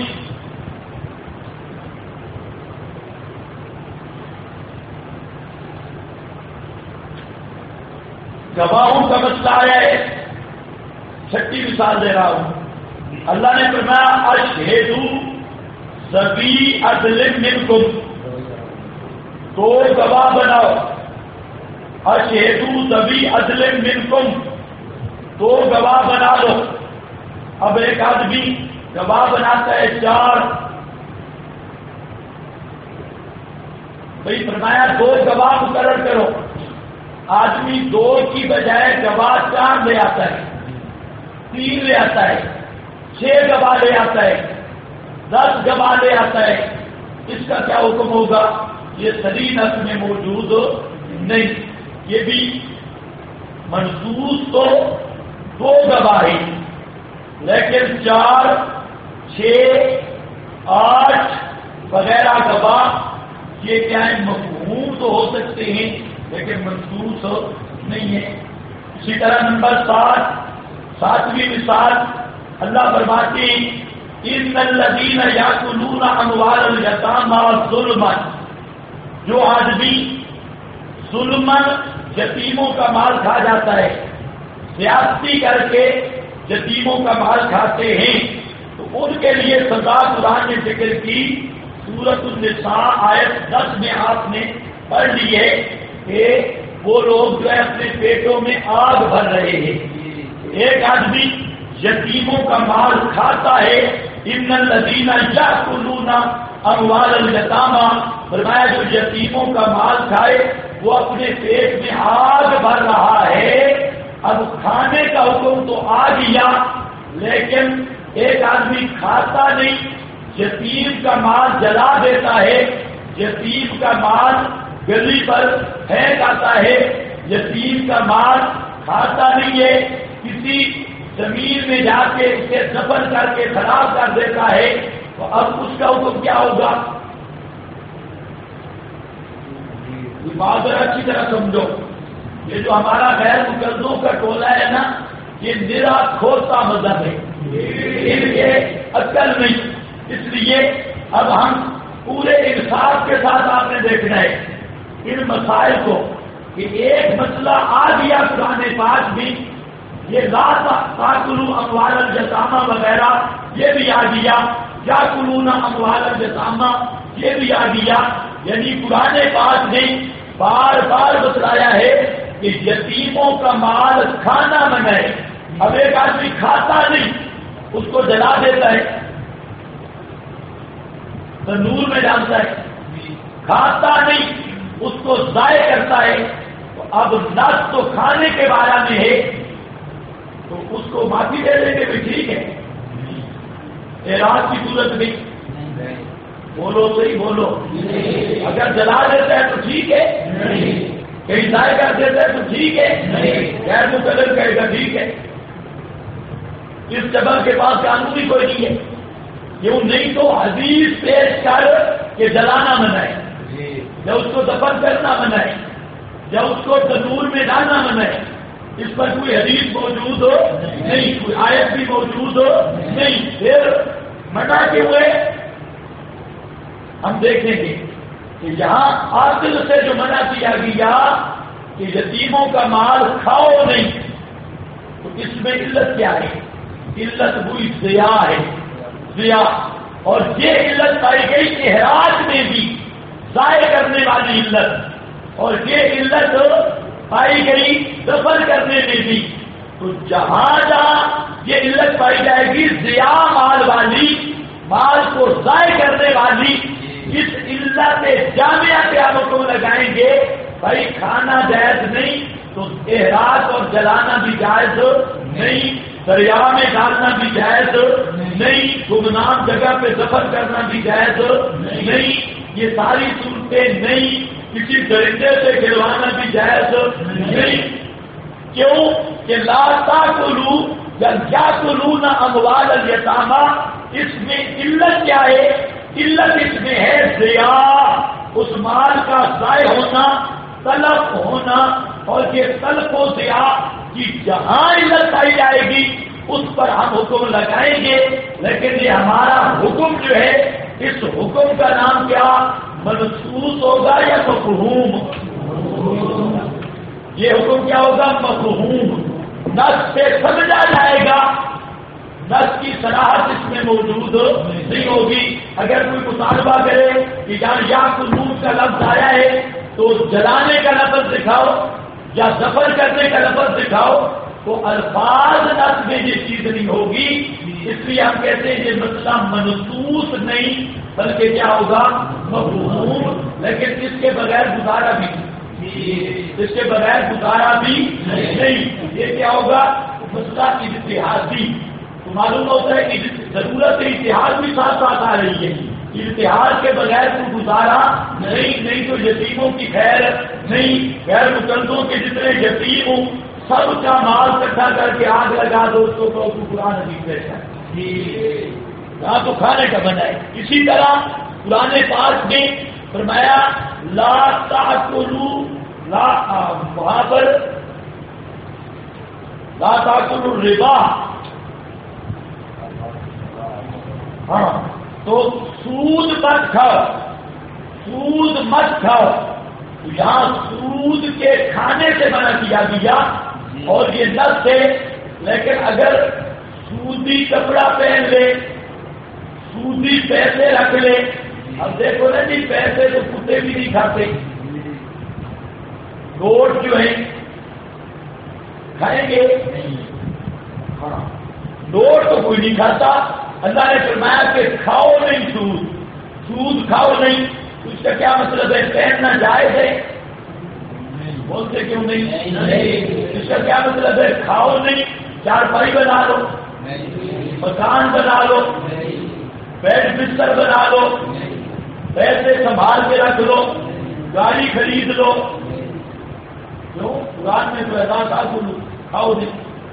گواہوں کا مسئلہ آیا ہے۔ چھٹی مثال دے رہا ہوں۔ اللہ نے فرمایا اشہدوا ذوی عدل منکم، تو گواہ بناؤ۔ اشہدوا ذوی عدل منکم، تو گواہ بنا لو۔ اب ایک آدمی گواہ بناتا ہے 4، بھائی فرمایا 2 گواہ مقرر کرو۔ آدمی 2 کی بجائے گواہ 4 لے آتا ہے، 3 لے آتا ہے، 6 گواہ لے آتا ہے، 10 گواہ لے آتا ہے۔ اس کا کیا حکم ہوگا؟ یہ صحیح نص میں موجود نہیں۔ یہ بھی منصوص تو 2 گواہ ہی، لیکن 4، 6، 8 وغیرہ گواہ یہ کیا ہے؟ مفہوم تو ہو سکتے ہیں لیکن منصوص نہیں ہے۔ اسی طرح نمبر 7ویں مثال اللہ فرماتے ہیں ان الذین یاکلون اموال الیتامی ظلما، جو آدمی ظلماً یتیموں کا مال کھا جاتا ہے، زیادتی کر کے یتیموں کا مال کھاتے ہیں، تو ان کے لیے سزا قرآن نے ذکر کی۔ سورۃ النساء آیت 10 میں آپ نے پڑھ لی ہے کہ وہ لوگ جو ہے اپنے پیٹوں میں آگ بھر رہے ہیں۔ ایک آدمی یتیموں کا مال کھاتا ہے، ان الذین یاکلون اموال الیتامی، فرمایا جو یتیموں کا مال کھائے وہ اپنے پیٹ میں آگ بھر رہا ہے۔ اب کھانے کا حکم تو آ گیا، لیکن ایک آدمی کھاتا نہیں، یتیم کا مال جلا دیتا ہے، یتیم کا مال گلی پر پھینک آتا ہے، یتیم کا مال کھاتا نہیں ہے، کسی زمین میں جا کے اسے دفن کر کے خراب کر دیتا ہے، تو اب اس کا حکم کیا ہوگا؟ بات اچھی طرح سمجھو، یہ جو ہمارا غیر مقدسوں کا ٹولہ ہے نا، یہ نرا کھوتا مذہب ہے، ان کے عقل نہیں۔ اس لیے اب ہم پورے انصاف کے ساتھ آپ نے دیکھنا ہے ان مسائل کو، کہ ایک مسئلہ آ گیا قرآن پاک بھی، یہ لا تاکلوا اموال الیتامی وغیرہ یہ بھی آ گیا، یاکلون اموال الیتامی یہ بھی آ گیا، یعنی قرآن پاک نے بار بار بتلایا ہے کہ یتیموں کا مال کھانا منع ہے۔ اب ایک آدمی کھاتا نہیں، اس کو جلا دیتا ہے، تندور میں ڈالتا ہے، کھاتا نہیں اس کو ضائع کرتا ہے، تو اب نس تو کھانے کے بارے میں ہے، تو اس کو معافی دے دیں گے بھی ٹھیک ہے، اعراض کی صورت میں بولو صحیح بولو، اگر جلا دیتا ہے تو ٹھیک ہے، کہیں ضائع کر دیتا ہے تو ٹھیک ہے، غیر مقرر کہے گا ٹھیک ہے۔ اس جبر کے پاس قانون ہی کوئی نہیں ہے، کیوں نہیں تو حدیث پیش کر کہ جلانا منع ہے، یا اس کو دفن کرنا منع ہے، یا اس کو تندور میں ڈالنا منع ہے۔ اس پر کوئی حدیث موجود ہو نہیں، کوئی آیت بھی موجود ہو نہیں، پھر منع کے ہوئے ہم دیکھیں گے کہ یہاں عاقل سے جو منع کیا گیا کہ یتیموں کا مال کھاؤ نہیں، تو اس میں علت کیا ہے؟ علت ہوئی ضیاء ہے، ضیاء، اور یہ علت پائی گئی احراج میں بھی، ضائع کرنے والی علت، اور یہ علت پائی گئی دفن کرنے میں بھی۔ تو جہاں جہاں یہ علت پائی جائے گی ضیاء مال والی، مال کو ضائع کرنے والی، اس علت جامعہ پہ آپ حکم لگائیں گے بھائی کھانا جائز نہیں تو احراج اور جلانا بھی جائز نہیں، دریا میں ڈالنا بھی جائز نہیں، گمنام جگہ پہ دفن کرنا بھی جائز نہیں، یہ ساری صورتیں نہیں، کسی درندے سے گروانا بھی جائز نہیں۔ کیوں کہ لا تاکلوا یا یاکلون اموال الیتامی، اس میں علت کیا ہے؟ علت اس میں ہے ضیاع، اس مال کا ضائع ہونا، تلف ہونا، اور یہ تلف و ضیاع کی جہاں علت پائی جائے گی اس پر ہم حکم لگائیں گے. لیکن یہ ہمارا حکم جو ہے اس حکم کا نام کیا؟ منسوس ہوگا یا مفہوم؟ یہ حکم کیا ہوگا؟ مفہوم. نص سے سمجھا جائے گا، نص کی صلاحت اس میں موجود نہیں ہوگی. اگر کوئی مطالبہ کرے کہ جہاں یا قانون کا لفظ آیا ہے تو جلانے کا لفظ دکھاؤ یا ظفر کرنے کا لفظ دکھاؤ، تو الفاظ نص میں یہ چیز نہیں ہوگی. اس لیے ہم کہتے ہیں یہ مسئلہ منسوس نہیں بلکہ کیا ہوگا؟ مفہوم. لیکن اس کے بغیر گزارا بھی نہیں، اس کے بغیر گزارا بھی نہیں. یہ کیا ہوگا؟ مسئلہ اجتہادی. تو معلوم ہوتا ہے کہ ضرورت اتحاد بھی ساتھ ساتھ آ رہی ہے. اتحاد کے بغیر کوئی گزارا نہیں تو یتیموں کی خیر نہیں، غیر مقدموں کے جتنے یتیم ہوں سب کا مال اکٹھا کر کے آگ لگا دو تو قرآن حدیث پیش ہے. یہاں تو کھانے کا بنا ہے. اسی طرح قرآن پاک میں فرمایا لا تاکلوا، لا وہاں پر لا تاکلوا الربا. ہاں تو سود مت کھاؤ، سود مت کھاؤ. یہاں سود کے کھانے سے منع کیا گیا اور یہ لفظ ہے. لیکن اگر سودی کپڑا پہن لے، سودی پیسے رکھ لے، اب دیکھو نا جی پیسے تو کتے بھی نہیں کھاتے، نوٹ جو ہیں کھائیں گے؟ ہاں نوٹ تو کوئی نہیں کھاتا. اللہ نے فرمایا کہ کھاؤ نہیں سود، سود کھاؤ نہیں. اس کا کیا مطلب ہے؟ پہننا جائز ہے؟ بولتے کیوں نہیں؟ اس کا کیا مطلب ہے؟ کھاؤ نہیں. چارپائی بنا لو، مکان بنا لو، بیڈ بستر بنا لو، پیسے سنبھال کے رکھ لو، گاڑی خرید لو. کیوں؟ قرآن میں تو ایسا تھا کھاؤ نہیں.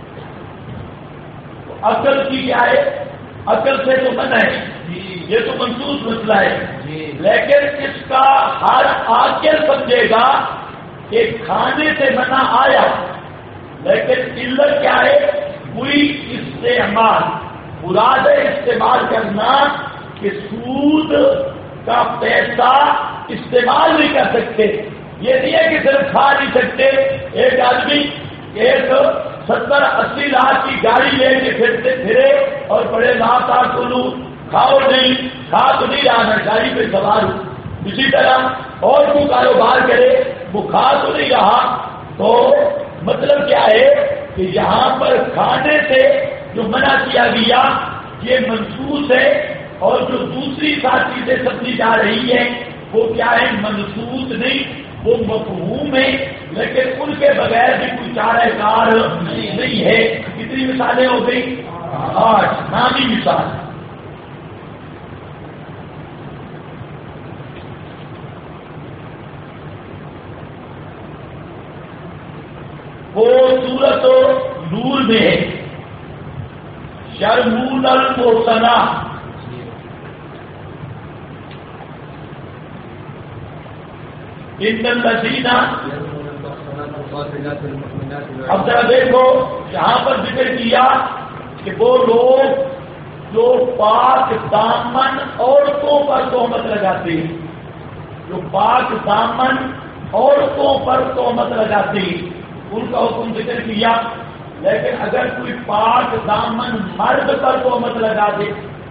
عقل کی کیا ہے؟ عقل سے تو منع ہے، یہ تو منسوخ مسئلہ ہے. لیکن اس کا ہر عاقل سمجھے گا کہ کھانے سے منع آیا، لیکن علت کیا ہے؟ کوئی استعمال، مراد استعمال کرنا کہ سود کا پیسہ استعمال نہیں کر سکتے. یہ نہیں ہے کہ صرف کھا نہیں سکتے. ایک آدمی ایک 70-80 لاکھ کی گاڑی لے کے پھرے اور بڑے لاتا کلو، کھاؤ نہیں، کھا تو نہیں رہا میں گاڑی پہ سوار ہوں. اسی طرح اور کوئی کاروبار کرے وہ کھا تو نہیں رہا. تو مطلب کیا ہے کہ یہاں پر کھانے سے جو منع کیا گیا یہ منسوخ ہے، اور جو دوسری سات چیزیں سمجھی جا رہی ہیں وہ کیا ہے؟ منسوخ نہیں، وہ مفہوم ہے. لیکن ان کے بغیر بھی کوئی چارہ کار نہیں ہے. کتنی مثالیں ہو گئی؟ 8 نامی مثال. وہ سورت نور میں ہے شرمون المحصنات. ان الذین، اب ذرا دیکھو یہاں پر ذکر کیا کہ وہ لوگ جو پاک دامن عورتوں پر تہمت لگاتے ہیں، جو پاک دامن عورتوں پر تہمت لگاتے ہیں ان کا حکم ذکر کیا. لیکن اگر کوئی پاک دامن مرد پر تہمت لگا دے،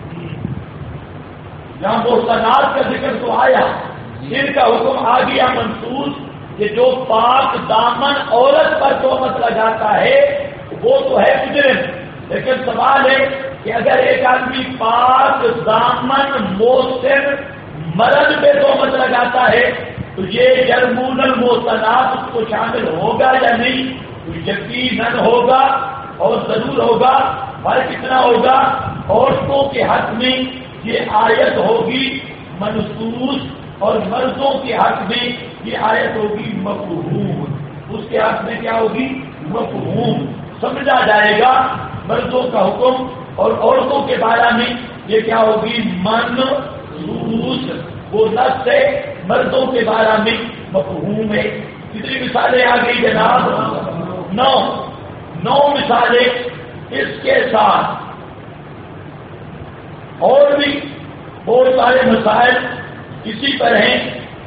جہاں محصنات کا ذکر تو آیا، ان کا حکم آ گیا منسوخ کہ جو پاک دامن عورت پر تہمت لگاتا ہے وہ تو ہے مجرم. لیکن سوال ہے کہ اگر ایک آدمی پاک دامن محسن مرد پہ تہمت لگاتا ہے تو یہ یرمون المحصنات اس کو شامل ہوگا یا نہیں؟ یقیناً ہوگا، اور ضرور ہوگا. فرق کتنا ہوگا؟ عورتوں کے حق میں یہ آیت ہوگی منسوخ، اور مردوں کے حق میں یہ آیت ہوگی مفہوم. اس کے حق میں کیا ہوگی؟ مفہوم. سمجھا جائے گا مردوں کا حکم، اور عورتوں کے بارے میں یہ کیا ہوگی؟ من منصوص وہ نص ہے مردوں کے بارے میں مفہوم ہے. کتنی مثالیں آ گئی جناب؟ 9 مثالیں. اس کے ساتھ اور بھی بہت سارے مسائل اسی پر ہیں.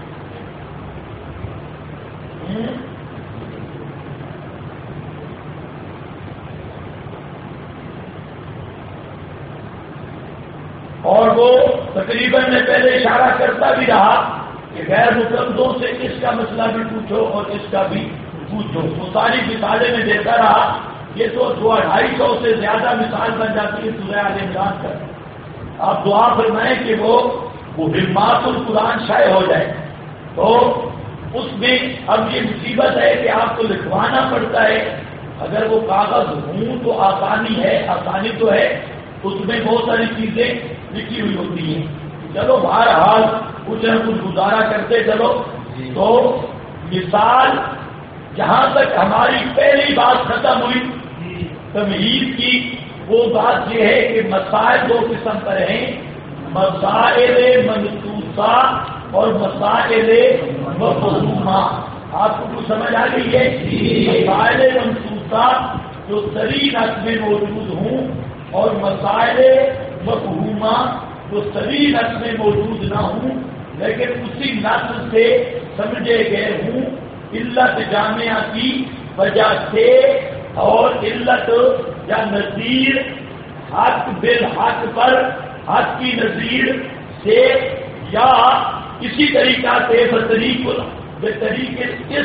اور وہ تقریباً میں پہلے اشارہ کرتا بھی رہا کہ غیر مقدموں سے اس کا مسئلہ بھی پوچھو اور اس کا بھی پوچھو. تو ساری مثالیں میں دیتا رہا. یہ تو 250 سے زیادہ مثال بن جاتی ہے سورہ آل عمران کا. آپ دعا فرمائیں کہ وہ ہمات القرآن شائع ہو جائے. تو اس میں اب یہ مصیبت ہے کہ آپ کو لکھوانا پڑتا ہے. اگر وہ کاغذ ہوں تو آسانی تو ہے. اس میں بہت ساری چیزیں لکھی ہوئی ہوتی ہیں. چلو بہرحال کچھ نہ کچھ گزارا کرتے چلو. تو مثال جہاں تک ہماری پہلی بات ختم ہوئی تمہید کی، وہ بات یہ ہے کہ مسائل 2 قسم پر ہیں، مسائل منصوصہ اور مسائل مفہومہ. آپ کو کچھ سمجھ آ گئی ہے؟ مسائل منصوصہ جو صریح نص میں موجود ہوں اور مسائل مفہومہ جو صریح نص میں موجود نہ ہوں لیکن اسی نص سے سمجھے گئے ہوں علت جامعہ کی وجہ سے، اور علت یا نظیر حق بالحق پر حق کی نظیر سے، یا اسی طریقہ سے بطریق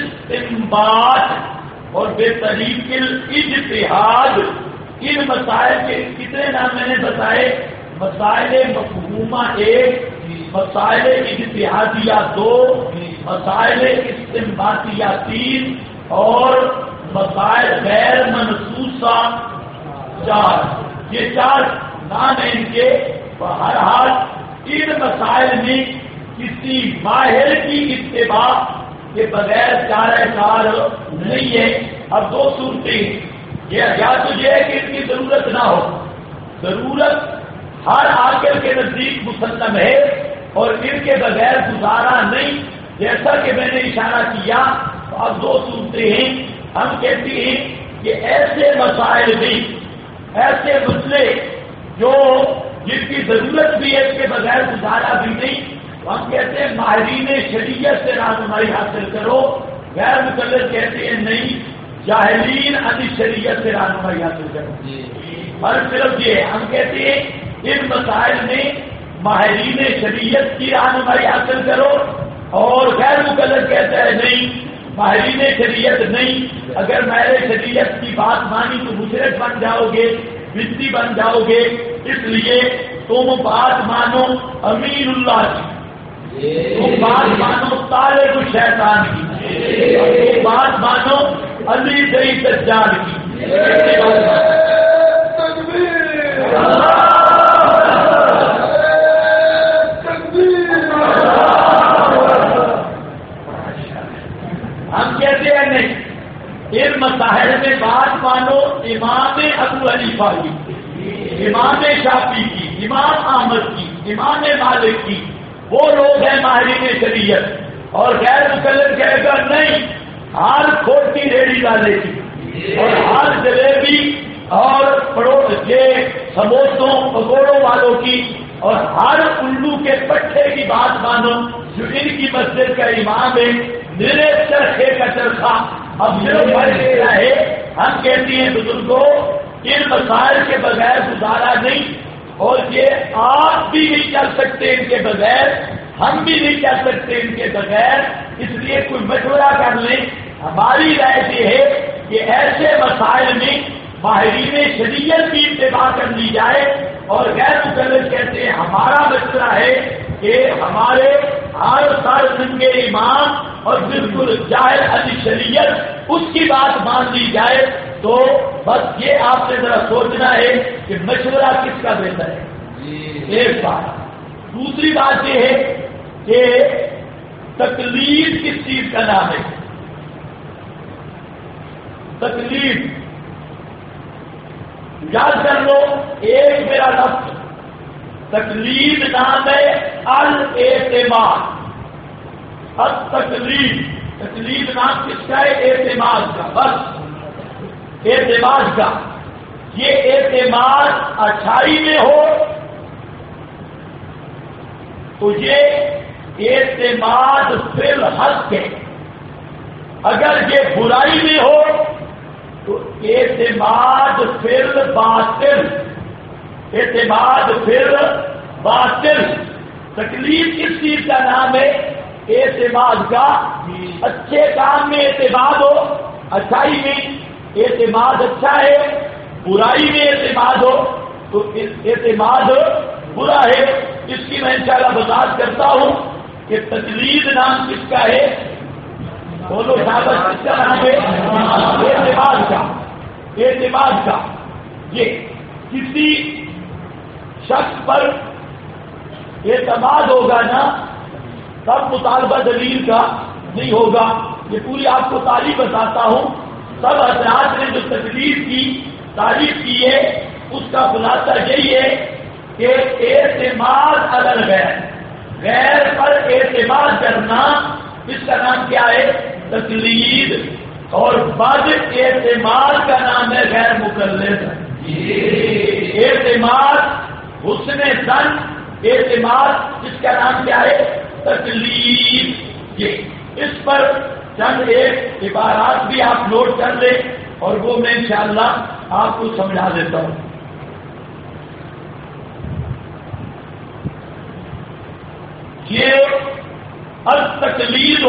استنباط اور بطریق الاجتہاد. ان مسائل کے کتنے نام میں نے بتائے؟ مسائل مفہومہ 1، مسائل اجتہادیہ 2، مسائل استنباطیہ 3 اور مسائل غیر منصوصہ 4. یہ 4 نام ہیں ان کے. بہرحال ان مسائل میں کسی ماہر کی اتباع کے بغیر چارہ کار نہیں ہے. اب 2 صورتیں، یا تو یہ ہے کہ ان کی ضرورت نہ ہو. ضرورت ہر عاقل کے نزدیک مسلم ہے اور ان کے بغیر گزارا نہیں. جیسا کہ میں نے اشارہ کیا تو اب 2 صورتیں ہیں. ہم کہتے ہیں کہ ایسے مسائل بھی، ایسے مسئلے جو جن کی ضرورت بھی ہے اس کے بغیر گزارا بھی نہیں، ہم کہتے ہیں ماہرین شریعت سے رہنمائی حاصل کرو. غیر مقلد کہتے ہیں نہیں، جاہلین عن شریعت سے رہنمائی حاصل کرو. اور صرف یہ ہم کہتے ہیں ان مسائل میں ماہرین شریعت کی رہنمائی حاصل کرو، اور غیر مقلد کہتا ہے نہیں، ماہرین شریعت نہیں. اگر ماہر شریعت کی بات مانی تو مشرک بن جاؤ گے، بدعتی بن جاؤ گے. اس لیے تم بات مانو امین اللہ کی، تم بات مانو طالب الشیطان کی، تم بات مانو علی دئی دجال کی. ہم کہتے ہیں نہیں، ان مسائل میں بات مانو امام ابو حنیفہ کی، امام شافعی کی، امام احمد کی، امام مالک کی. وہ لوگ ہیں ماہرین شریعت. اور غیر مقلد کہے گا نہیں، ہر کھوٹی ریڑھی والے کی اور ہر جلیبی اور سموسوں پکوڑوں والوں کی اور ہر الو کے پٹھے کی بات مانو جو ان کی مسجد کا امام ہے. میرے چرخے کا چرخا اب صرف رہا ہے. ہم کہتے ہیں بزرگوں ان مسائل کے بغیر گزارا نہیں، اور یہ آپ بھی نہیں چل سکتے ان کے بغیر، ہم بھی نہیں چل سکتے ان کے بغیر. اس لیے کوئی مشورہ کر لیں. ہماری رائے یہ ہے کہ ایسے مسائل میں ماہرین شریعت کی اتباع کر لی جائے. اور غیر مقلد کہتے ہیں ہمارا مشورہ ہے کہ ہمارے ہر سال ننگے امام اور بالکل جاہل علی شریعت اس کی بات مان لی جائے. تو بس یہ آپ نے ذرا سوچنا ہے کہ مشورہ کس کا بہتر ہے. ایک بات. دوسری بات یہ ہے کہ تقلید کس چیز کا نام ہے؟ تقلید یاد کر لو. ایک میرا لفظ تقلید نام ہے الاعتماد. التقلید، تقلید نام کس کا ہے؟ اعتماد کا. بس اعتماد کا. یہ اعتماد اچھائی میں ہو تو یہ اعتماد فی الحق ہے. اگر یہ برائی میں ہو تو اعتماد فی الباطل. اعتماد فی الباطل. تکلیف کس چیز کا نام ہے؟ اعتماد کا. اچھے کام میں اعتماد ہو، اچھائی میں اعتماد اچھا ہے، برائی میں اعتماد ہو تو اعتماد برا ہے. اس کی میں انشاءاللہ وضاحت کرتا ہوں کہ تقلید نام کس کا ہے؟ بولو صاحب، کس کا نام ہے؟ اعتماد کا. اعتماد کا. یہ کسی شخص پر اعتماد ہوگا نا تب مطالبہ دلیل کا نہیں ہوگا. یہ پوری آپ کو تعریف بتاتا ہوں. سب حضرات نے جو تقلید کی تعریف کی ہے اس کا خلاصہ یہی ہے کہ اعتماد علی الغیر، غیر پر اعتماد کرنا، اس کا نام کیا ہے؟ تقلید. اور بعد اعتماد کا نام ہے غیر مقلد. اعتماد حسن ظن، اعتماد اس کا نام کیا ہے؟ تقلید. یہ اس پر چند ایک عبارات بھی آپ نوٹ کر لیں اور وہ میں انشاءاللہ آپ کو سمجھا دیتا ہوں. یہ التقلید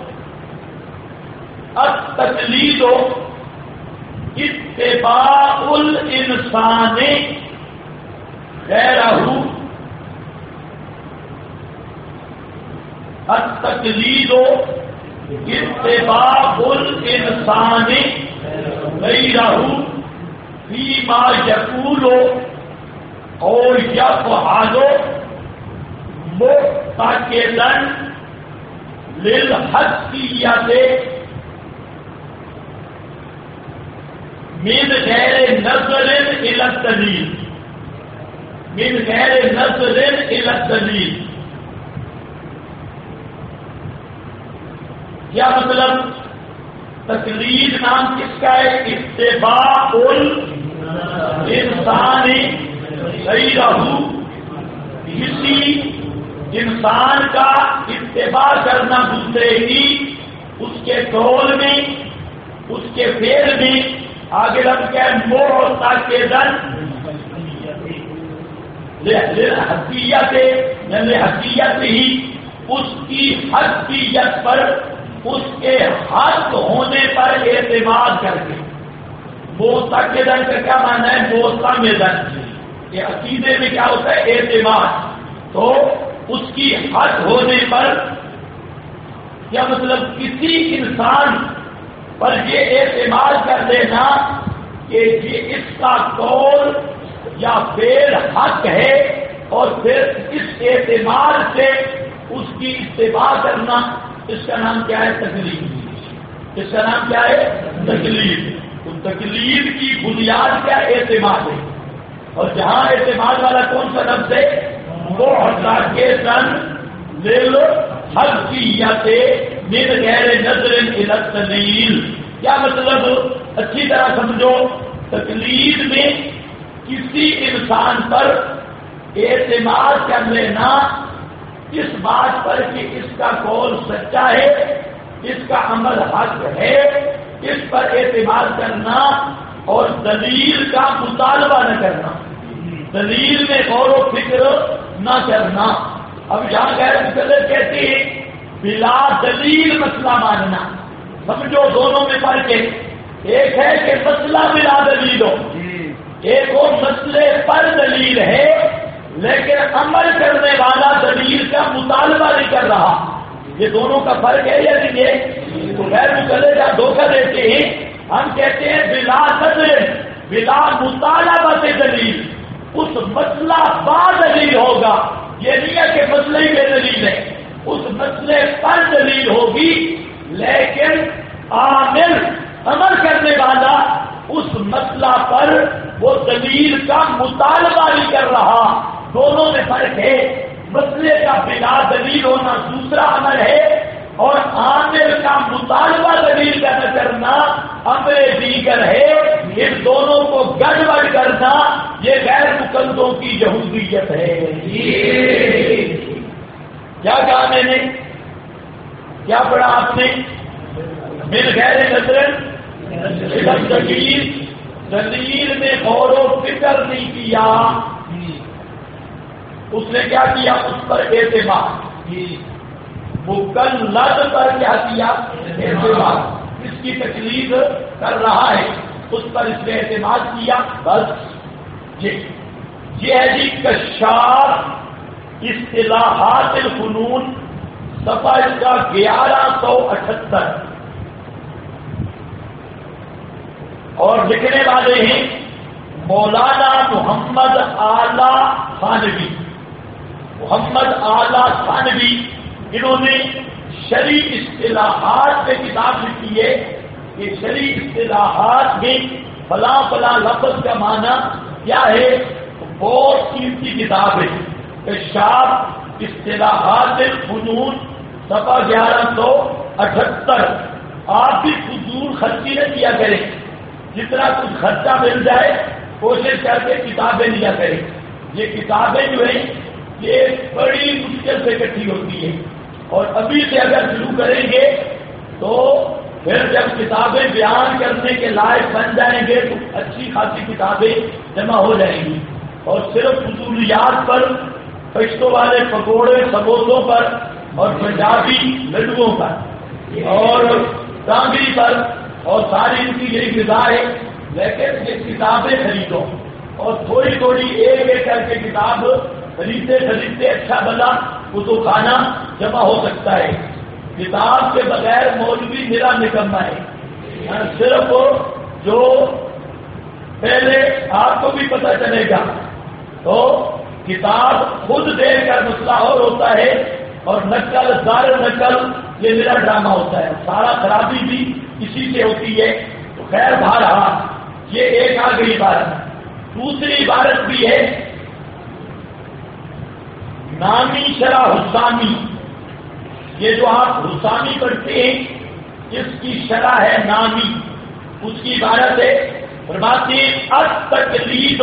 اتباع الانسان غیرہ. التقلید اتباع الانسان غیرہ فیما یقول اور یفعل متقلا للحقیت من غیر نظر الی الدلیل. من غیر نظر الی الدلیل. کیا مطلب؟ تقلید نام کس کا ہے؟ اتباع الانسان غیرہ. کسی انسان کا اتباع کرنا دوسرے کی، اس کے قول میں، اس کے فعل میں. آگے لگ کے معتقدا للحقیت، یعنی حقیقت ہی، اس کی حقیقت پر، اس کے حق ہونے پر اعتماد کر کے. معتقدا کا کیا معنی ہے؟ معتمدا. یہ عقیدے میں کیا ہوتا ہے؟ اعتماد. تو اس کی حق ہونے پر، کیا مطلب؟ کسی انسان پر یہ اعتماد کر لینا کہ یہ اس کا قول یا فعل حق ہے اور پھر اس اعتماد سے اس کی اتباع کرنا، اس کا نام کیا ہے؟ تقلید. اس کا نام کیا ہے؟ تقلید. تو تقلید کی بنیاد کیا؟ اعتماد ہے. اور جہاں اعتماد والا کون سا لفظ ہے؟ متقلا للحقیت من غیر نظر الی الدلیل. کیا مطلب؟ اچھی طرح سمجھو. تقلید میں کسی انسان پر اعتماد کر لینا اس بات پر کہ اس کا قول سچا ہے، اس کا عمل حق ہے، اس پر اعتماد کرنا اور دلیل کا مطالبہ نہ کرنا، دلیل میں غور و فکر نہ کرنا. اب یہاں غیر مقلد کہتے ہیں بلا دلیل مسئلہ ماننا. سمجھو دونوں میں فرق ہے. ایک ہے کہ مسئلہ بلا دلیل ہو، ایک وہ مسئلے پر دلیل ہے لیکن عمل کرنے والا دلیل کا مطالبہ نہیں کر رہا. یہ دونوں کا فرق ہے یا نہیں ہے؟ تو غیر مقلد کا دھوکہ دیتے ہیں. ہم کہتے ہیں بلا نظر، بلا مطالبہ سے دلیل. اس مسئلہ با دلیل ہوگا. یہ نہیں ہے کہ مسئلہ ہی بے دلیل ہے، اس مسئلے پر دلیل ہوگی لیکن عامل، عمل کرنے والا اس مسئلہ پر وہ دلیل کا مطالبہ نہیں کر رہا، دونوں میں فرق ہے. مسئلے کا بلا دلیل ہونا دوسرا عمل ہے اور عامل کا مطالبہ دلیل کا نہ کرنا امر دیگر ہے. ان دونوں کو گڑبڑ کرنا یہ غیر مقلدوں کی یہودیت ہے. کیا کہا میں نے؟ کیا پڑھا آپ نے؟ من غیر نظر دلیل میں غور و فکر نہیں کیا. اس نے کیا کیا؟ اس پر اعتماد. مقلد پر کیا کیا؟ اعتماد. اس کی تکلیف کر رہا ہے اس پر اس نے اعتماد کیا. بس یہ ہے جی کشاف اصطلاحات الفنون صفحہ اس کا 1178 اور لکھنے والے ہیں مولانا محمد اعلی تھانوی. محمد اعلی تھانوی انہوں نے شرعی اصطلاحات پہ کتاب لکھی ہے کہ شرعی اصطلاحات میں فلاں فلاں لفظ کا معنی کیا ہے. بہت قیمتی کتاب ہے. کشاف اصطلاحات الفنون صفحہ 1178. آپ بھی فضول خرچی نہ کیا کریں. جتنا کچھ خرچہ مل جائے کوشش کر کے کتابیں لیا کریں. یہ کتابیں جو ہیں یہ بڑی مشکل سے اکٹھی ہوتی ہیں اور ابھی سے اگر شروع کریں گے تو پھر جب کتابیں بیان کرنے کے لائق بن جائیں گے تو اچھی خاصی کتابیں جمع ہو جائیں گی. اور صرف فضولیات پر، پشتوں والے پکوڑے سموسوں پر اور پنجابی لڈوؤں پر اور ٹانگری پر اور ساری ان کی یہی غذا ہے. لیکن یہ کتابیں خریدو اور تھوڑی تھوڑی ایک ایک کر کے کتاب خریدتے اچھا بلا کتب خانہ جمع ہو سکتا ہے. کتاب کے بغیر مولوی میرا نکما ہے. صرف جو پہلے آپ کو بھی پتہ چلے گا تو کتاب خود دیکھ کر مسئلہ اور ہوتا ہے اور نقل دار نقل یہ میرا ڈرامہ ہوتا ہے. سارا خرابی بھی اسی سے ہوتی ہے. تو خیر بہرحال یہ ایک آ گئی عبارت. دوسری عبارت بھی ہے نامی شرح حسامی. یہ جو آپ حسامی پڑھتے ہیں اس کی شرح ہے نامی. اس کی عبارت ہے فرماتے ہیں التقلید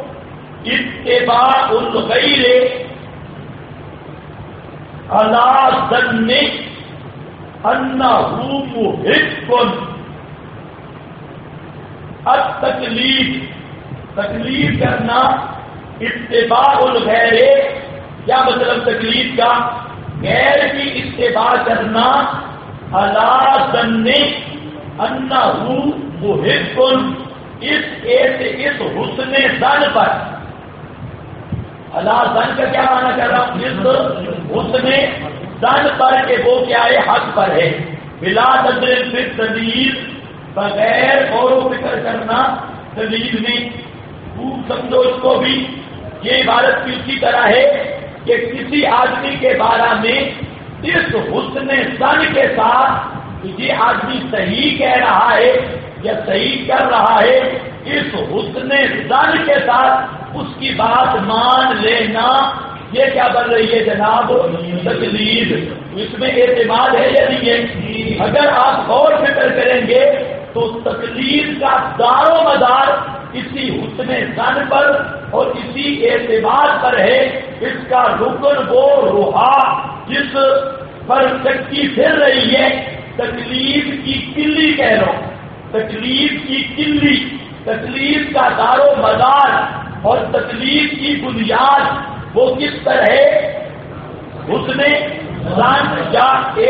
اتباع الغیر علی ظن انہ محب. التقلید تقلید کرنا اتباع الغیر. کیا مطلب تقلید کا؟ غیر کی اتباع کرنا علی ظن انہ محب. اس حسن ظن پر. اللہ ظن کا کیا معنی کر رہا ہوں؟ اس حسن ظن پر کہ وہ کیا ہے؟ حق پر ہے. بلا نظر پھر دلیل بغیر غور و فکر کرنا دلیل میں. خوب سمجھو اس کو بھی. یہ عبارت کی اسی طرح ہے کہ کسی آدمی کے بارے میں اس حسن ظن کے ساتھ یہ آدمی صحیح کہہ رہا ہے یا صحیح کر رہا ہے، اس حسن ظن کے ساتھ اس کی بات مان لینا یہ کیا بن رہی ہے جناب؟ تقلید. اس میں اعتماد ہے یا نہیں ہے؟ اگر آپ غور فکر کریں گے تو تقلید کا دار و مدار اسی حسن ظن پر اور اسی اعتماد پر ہے. اس کا رکن وہ روحا جس پر چکی پھر رہی ہے تقلید کی کلی کہہ رہا ہوں. تقلید کی کلی، تقلید کا دار و مدار اور تقلید کی بنیاد وہ کس طرح ہے؟ حسن ظن یا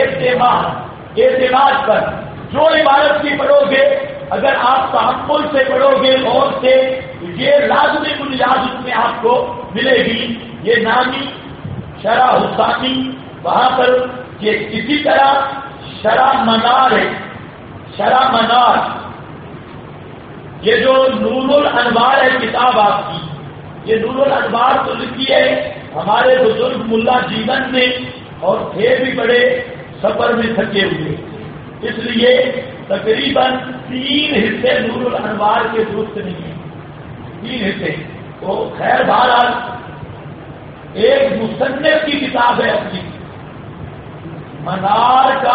اعتماد پر. جو عبارت کی پڑھو گے اگر آپ تحمل سے پڑھو گے اور سے یہ لازمی بنیاد اس میں آپ کو ملے گی. یہ نامی شرح حسانی وہاں پر یہ اسی طرح شرح منار ہے. شرح منار یہ جو نور الانوار ہے کتاب آپ کی، یہ نور الانوار تو لکھی ہے ہمارے بزرگ ملا جیون نے اور تھے بھی بڑے سفر میں تھکے ہوئے، اس لیے تقریباً 3 حصے نور الانوار کے درست نہیں ہیں. 3 حصے. تو خیر بہرحال ایک مصنف کی کتاب ہے اپنی، منار کا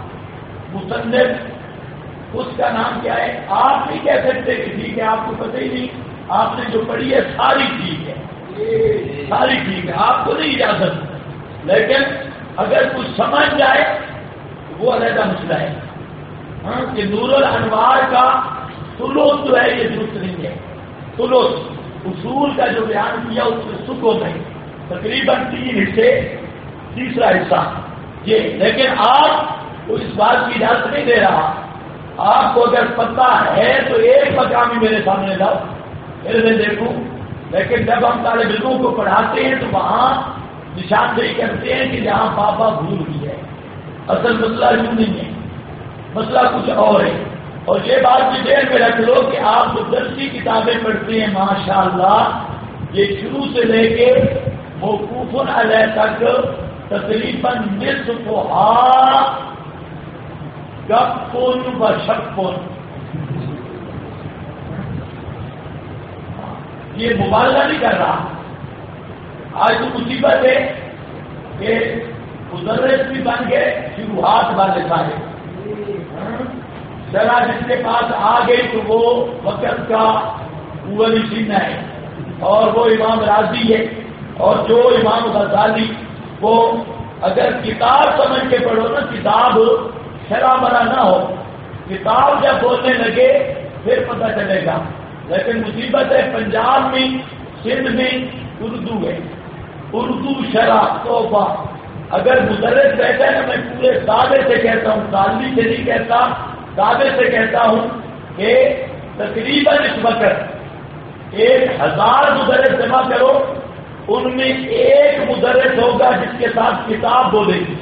مصنف، اس کا نام کیا ہے؟ آپ نہیں کہہ سکتے کہ ٹھیک ہے آپ کو پتہ ہی نہیں، آپ نے جو پڑھی ہے ساری ٹھیک ہے، ساری ٹھیک ہے، آپ کو نہیں اجازت، لیکن اگر کچھ سمجھ جائے تو وہ علیحدہ مسئلہ ہے۔ ہاں کہ نور الانوار کا ثلث جو ہے یہ درست نہیں ہے، ثلث اصول کا جو بیان کیا اس میں سکو نہیں، تقریباً 3 حصے، تیسرا حصہ یہ، لیکن آپ کو اس بات کی اجازت نہیں دے رہا، آپ کو اگر پتہ ہے تو ایک مقام ہی میرے سامنے لاؤ پھر میں دیکھوں، لیکن جب ہم طالب علموں کو پڑھاتے ہیں تو وہاں نشاندہی کرتے ہیں کہ جہاں بابا بھول گئی ہے، اصل مسئلہ یوں نہیں ہے، مسئلہ کچھ اور ہے۔ اور یہ بات بھی ذہن میں رکھ لو کہ آپ جو درسی کتابیں پڑھتے ہیں ماشاءاللہ، یہ شروع سے لے کے موقوف علیہ تک تقریباً نصفہا گپن و شپن، یہ مبالغہ نہیں کر رہا۔ آج تو مصیبت ہے کہ مدرس بھی بن گئے شروحات والے سارے، ذرا جس کے پاس آ گئی تو وہ وقت کا اولی سن ہے، اور وہ امام راضی ہے، اور جو امام غزالی، وہ اگر کتاب سمجھ کے پڑھو نا، کتاب شرح مرا نہ ہو، کتاب جب بولنے لگے پھر پتہ چلے گا۔ لیکن مصیبت ہے پنجاب میں، سندھ میں اردو ہے، اردو شرح توبہ، اگر مدرس کہتا ہے نا، میں پورے دعوے سے کہتا ہوں، تعلیم سے نہیں کہتا، دعوے سے کہتا ہوں کہ تقریباً اس وقت 1000 مدرس جمع کرو، ان میں ایک مدرس ہوگا جس کے ساتھ کتاب بولے گی،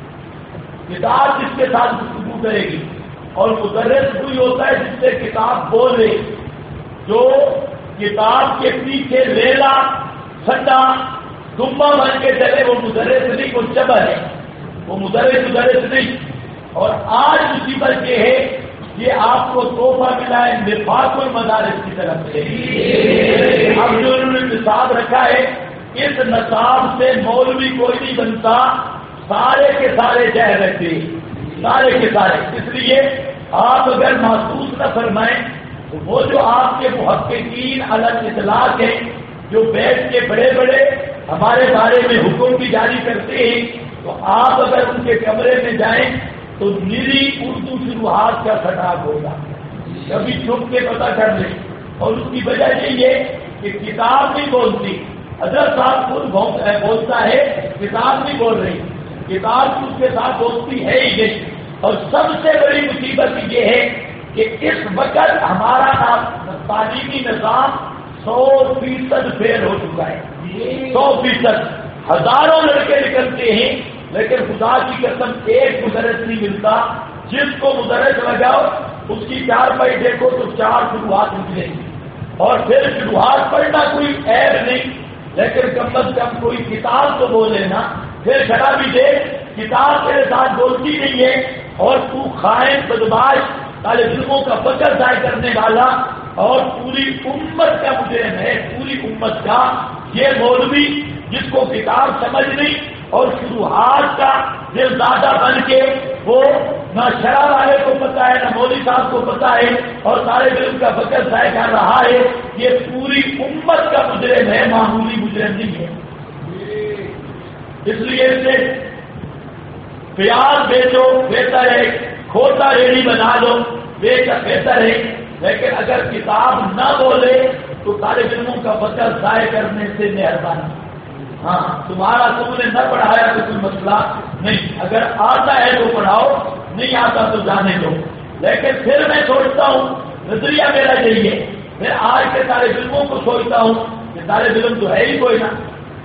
کتاب جس کے ساتھ گفتگو کرے گی، اور مدرس کوئی ہوتا ہے جس سے کتاب بولے، جو کتاب کے پیچھے لیلا سٹا دمبا بن کے چلے، وہ مدرس نہیں، وہ جبر ہے، وہ مدرس نہیں۔ اور آج مصیبت یہ ہے، یہ آپ کو تحفہ ملا ہے نفاق المدارس کی طرف سے، اب جو انہوں نے نصاب رکھا ہے، اس نصاب سے مولوی کوئی نہیں بنتا، سارے کے سارے جہل رکھتے، سارے کے سارے۔ اس لیے آپ اگر محسوس نہ فرمائیں تو وہ جو آپ کے محققین علی الاطلاق ہیں، جو بیٹھ کے بڑے بڑے ہمارے بارے میں حکم بھی جاری کرتے ہیں، تو آپ اگر ان کے کمرے میں جائیں تو نیری اردو شروحات کا خطاب ہوگا، کبھی چھپ کے پتہ کر لیں۔ اور اس کی وجہ یہ ہے کہ کتاب نہیں بولتی، حضرت صاحب خود بولتا ہے، کتاب نہیں بول رہی، کتاب اس کے ساتھ دوستی ہے ہی نہیں۔ اور سب سے بڑی مصیبت یہ ہے کہ اس وقت ہمارا تعلیمی نظام 100% فیل ہو چکا ہے، 100%۔ ہزاروں لڑکے نکلتے ہیں، لیکن خدا کی قسم ایک مدرس نہیں ملتا، جس کو مدرس لگاؤ اس کی 4 پائی دیکھو تو 4 شروحات نکلیں گی، اور پھر شروحات پڑھنا کوئی عیب نہیں، لیکن کم از کم کوئی کتاب تو بولے نا۔ پھر شرابی دیکھ، کتاب تیرے ساتھ بولتی نہیں ہے، اور تو خائن بدماش طالب علموں کا فکر ضائع کرنے والا اور پوری امت کا مجرم ہے، پوری امت کا یہ مولوی جس کو کتاب سمجھ نہیں اور شروحات کا دل دادا بن کے، وہ نہ شرح والے کو پتا ہے، نہ مولوی صاحب کو پتا ہے، اور طالب علم کا فکر ضائع کر رہا ہے، یہ پوری امت کا مجرم ہے، معمولی مجرم نہیں ہے۔ اس لیے اس سے پیاز بیچو بہتر ہے، کھوتا ریڑھی بنا دو بیچا بہتر ہے، لیکن اگر کتاب نہ بولے تو طالب علموں کا فکر ضائع کرنے سے مہربانی۔ ہاں تمہارا تم نے نہ پڑھایا تو کوئی مسئلہ نہیں، اگر آتا ہے تو پڑھاؤ، نہیں آتا تو جانے دو۔ لیکن پھر میں سوچتا ہوں، نظریہ میرا یہی ہے، میں آج کے طالب علموں کو سوچتا ہوں کہ طالب علم تو ہے ہی کوئی نہ،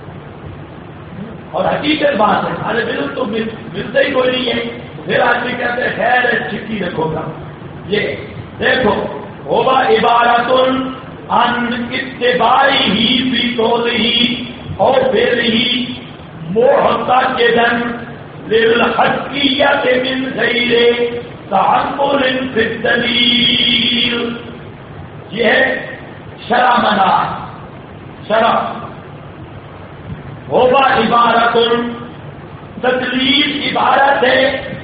اور حقیقت بات ہے طالب علم تو ملتا ہی کوئی نہیں ہے۔ پھر آدمی کہتے ہیں خیر ہے چھٹی رکھو گا، یہ دیکھو ہوگا عبارت ان اتباعی ہی فی قولہی اور فعلہی معتقداً للحقیت من غیر تحمل فی الدلیل۔ یہ ہے شرح منا، شرح ہوگا عبارت تکلیف عبارت ہے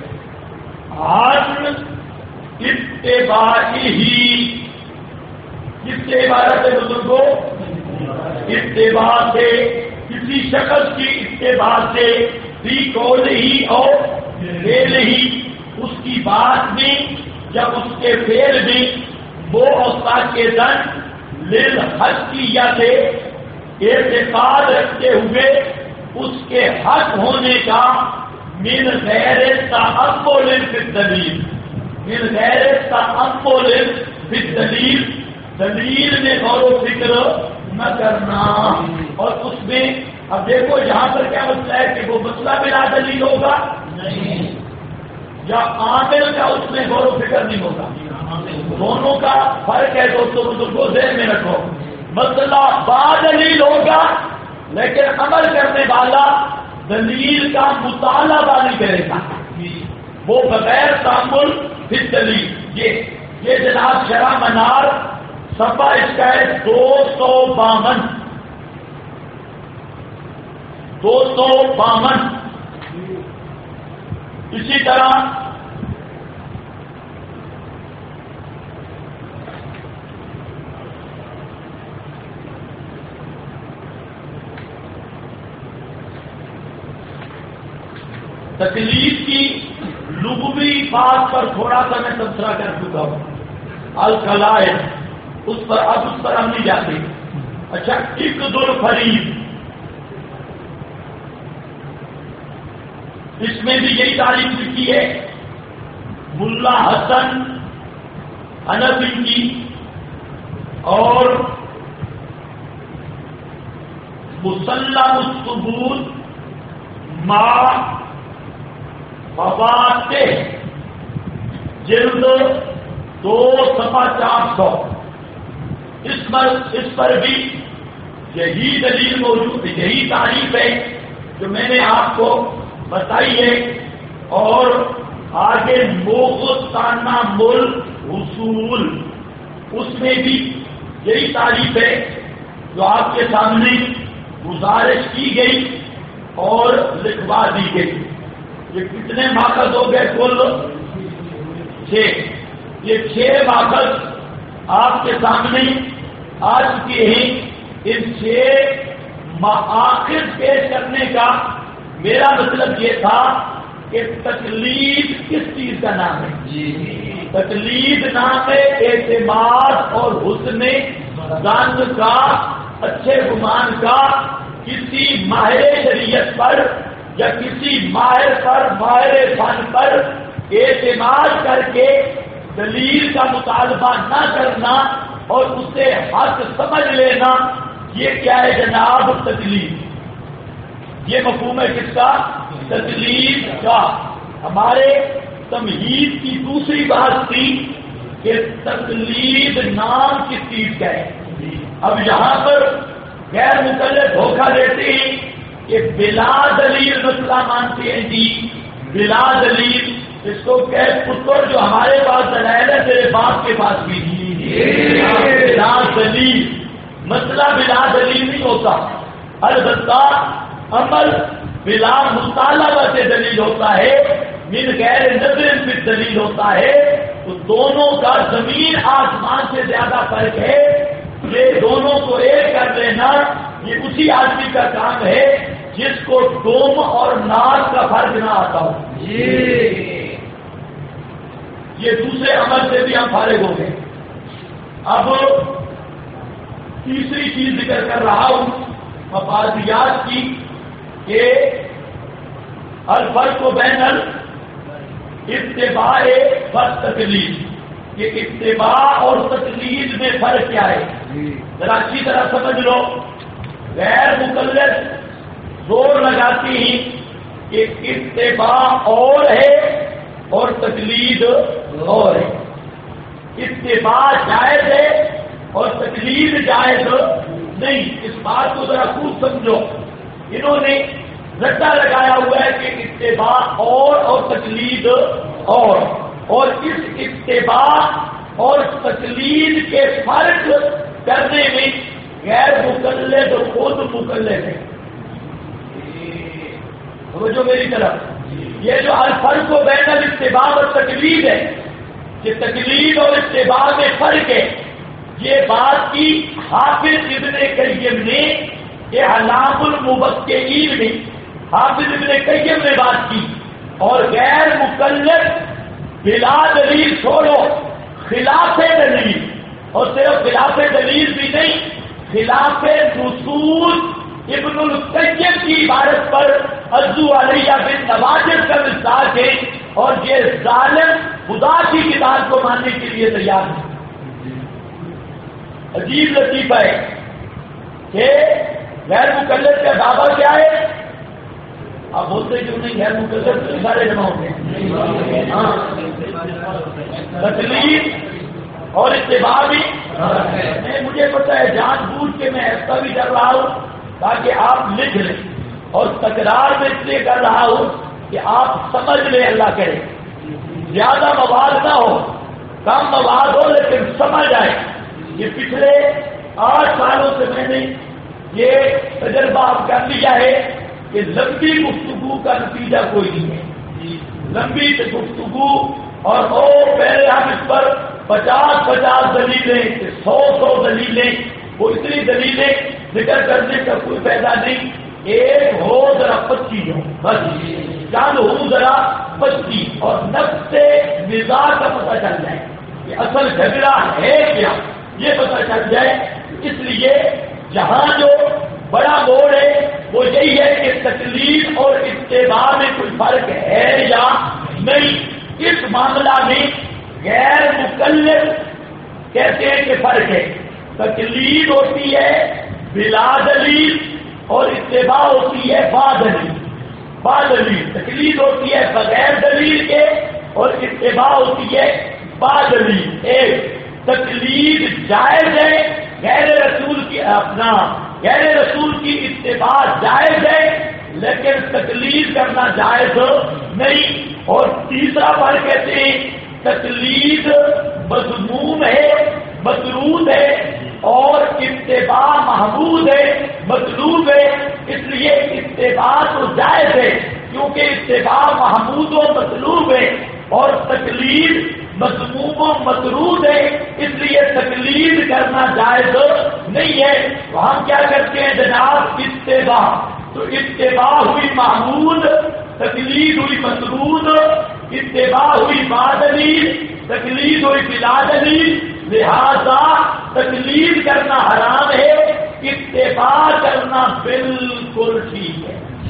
عن اتباعی ہی. کس سے عبارت ہے بزرگوں؟ اتباع سے، کسی شخص کی اتباع سے، فی قول ہی اور فعل ہی، اس کی بات میں جب اس کے فعل میں وہ اوصاف کے دن للحقیت سے اعتقاد رکھتے ہوئے اس کے حق ہونے کا من غیر تعقل فی الدلیل، من غیر تعقل فی الدلیل، دلیل میں غور و فکر نہ کرنا. اور اس میں اب دیکھو یہاں پر کیا مسئلہ ہے کہ وہ مسئلہ بلا دلیل ہوگا نہیں، یا عامل کا اس میں غور و فکر نہیں ہوگا. دونوں کا فرق ہے دوستوں، بزرگوں ذہن میں رکھو. مسئلہ با دلیل ہوگا لیکن عمل کرنے والا دلیل کا مطالبہ نہیں کرے گا، وہ بغیر تعامل پھر دلیل. یہ جناب شرح منار صفحہ اس کا ہے 252. 252. اسی طرح تکلیف کی لغوی بات پر تھوڑا سا میں تبصرہ کر چکا ہوں. القلائد اس پر اب اس پر ہم نہیں جاتے. اچھا، عقد الفریض، اس میں بھی یہی تعریف لکھی ہے ملا حسن حنفی کی اور مسلم الثبوت مع فواتے جلد 2 صفحہ 400. اس پر بھی یہی دلیل موجود ہے، یہی تعریف ہے جو میں نے آپ کو بتائی ہے. اور آگے مغتنم الحصول، اس میں بھی یہی تعریف ہے جو آپ کے سامنے گزارش کی گئی اور لکھوا دی گئی. یہ کتنے ماخذ ہو گئے؟ کل 6. یہ 6 ماخذ آپ کے سامنے آ چکے ہیں. ان 6 مآخذ پیش کرنے کا میرا مطلب یہ تھا کہ تکلیف کس چیز کا نام ہے؟ تکلیف نام ہے اعتماد اور حسن ظن کا، اچھے گمان کا کسی ماہر شریعت پر یا کسی ماہر پر، ماہر فن پر اعتماد کر کے دلیل کا مطالبہ نہ کرنا اور اسے حق سمجھ لینا. یہ کیا ہے جناب؟ تکلیف. یہ مفہوم ہے کس کا؟ تکلیف کا. ہمارے تمہید کی دوسری بات تھی کہ تکلیف نام کس چیز کا ہے. اب یہاں پر غیر مقلد دھوکہ دیتے ہیں کہ بلا دلیل مسئلہ مانتے ہیں. جی بلا دلیل، اس کو کہ پتر جو ہمارے پاس دلائل ہے تیرے باپ کے پاس بھی بلا دلیل. مسئلہ بلا دلیل نہیں ہوتا، البتہ عمل بلا مطالبہ سے دلیل ہوتا ہے، من غیر نظر پہ دلیل ہوتا ہے. تو دونوں کا زمین آسمان سے زیادہ فرق ہے. یہ دونوں کو ایک کر لینا یہ اسی آدمی کا کام ہے جس کو ڈوم اور ناک کا فرق نہ آتا ہو. یہ دوسرے عمل سے بھی ہم فارغ ہو گئے. اب تیسری چیز ذکر کر رہا ہوں مفادیات کی کہ الفرق بین الاتباع والتقلید. یہ اتباع اور تقلید میں فرق کیا ہے؟ ذرا اچھی طرح سمجھ لو. غیر مقلد زور لگاتی ہیں کہ اتباع اور ہے اور تقلید اور ہے. اتباع جائز ہے اور تقلید جائز نہیں. اس بات کو ذرا خوب سمجھو. انہوں نے رٹا لگایا ہوا ہے کہ اتباع اور تقلید اور اس اتباع اور تقلید کے فرق کرنے میں غیر مقلد خود مقلد ہے. جو میری طرف یہ جو الفرق و بین الاتباع اور تقلید ہے کہ تقلید اور اتباع میں فرق ہے، یہ بات کی حافظ ابن قیم نے اعلام المبکرین میں حافظ ابن قیم نے بات کی، اور غیر مقلد بلا دلیل چھوڑو خلاف دلیل، اور صرف خلاف دلیل بھی نہیں، خلاف نصوص ابن القیم کی عبارت پر عزو علیہ بن نواجد کا مثال ہے، اور یہ ظالم خدا کی کتاب کو ماننے کے لیے تیار ہے۔ عجیب لطیفہ ہے کہ غیر مقلد کا دعویٰ کیا ہے؟ آپ بولتے کیوں نہیں غیر مقلد سارے جمع ہوتے ہیں؟ تقلید اور اتباع بھی مجھے پتا ہے، جان بوجھ کے میں ایسا بھی کر رہا ہوں تاکہ آپ لکھ لیں، اور تکرار میں اس لیے کر رہا ہوں کہ آپ سمجھ لیں، اللہ کرے زیادہ مواد نہ ہو، کم مواد ہو لیکن سمجھ آئے۔ یہ پچھلے 8 سالوں سے میں نے یہ تجربہ اب کر لیا ہے کہ لمبی گفتگو کا نتیجہ کوئی نہیں ہے، لمبی گفتگو اور پہلے ہم اس پر 50 دلیلیں 100 دلیلیں، وہ اتنی دلیلیں ذکر کرنے کا کوئی فائدہ نہیں، ایک ہو ذرا 25 ہو، بس چاند ہو ذرا 25، اور نفس سے مزاج کا پتہ چل جائے کہ اصل جھگڑا ہے کیا، یہ پتہ چل جائے۔ اس لیے جہاں جو بڑا موڑ ہے وہ یہی ہے کہ تقلید اور اتباع میں کوئی فرق ہے یا نہیں۔ اس معاملہ میں غیر مقلد کہتے ہیں کہ فرق ہے، تقلید ہوتی ہے بلا دلیل اور اتباع ہوتی ہے با دلیل، تقلید ہوتی ہے بغیر دلیل کے اور اتباع ہوتی ہے با دلیل۔ ایک تقلید جائز ہے، غیر رسول کی اتباع جائز ہے، لیکن تقلید کرنا جائز نہیں۔ اور تیسرا فرق کہتے ہیں تقلید مذموم ہے، مطرود ہے، اور اتباع محمود ہے، مطلوب ہے۔ اس لیے اتباع تو جائز ہے کیونکہ اتباع محمود و مطلوب ہے، اور تقلید مذموم و مطرود ہے، اس لیے تقلید کرنا جائز نہیں ہے۔ تو ہم کیا کرتے ہیں جناب؟ اتباع، تو اتباع ہوئی محمود، تقلید ہوئی مطرود، اتباع ہوئی با دلیل، تقلید ہوئی بلا دلیل، لہذا تقلید کرنا حرام ہے، اتباع کرنا بالکل ٹھیک ہے۔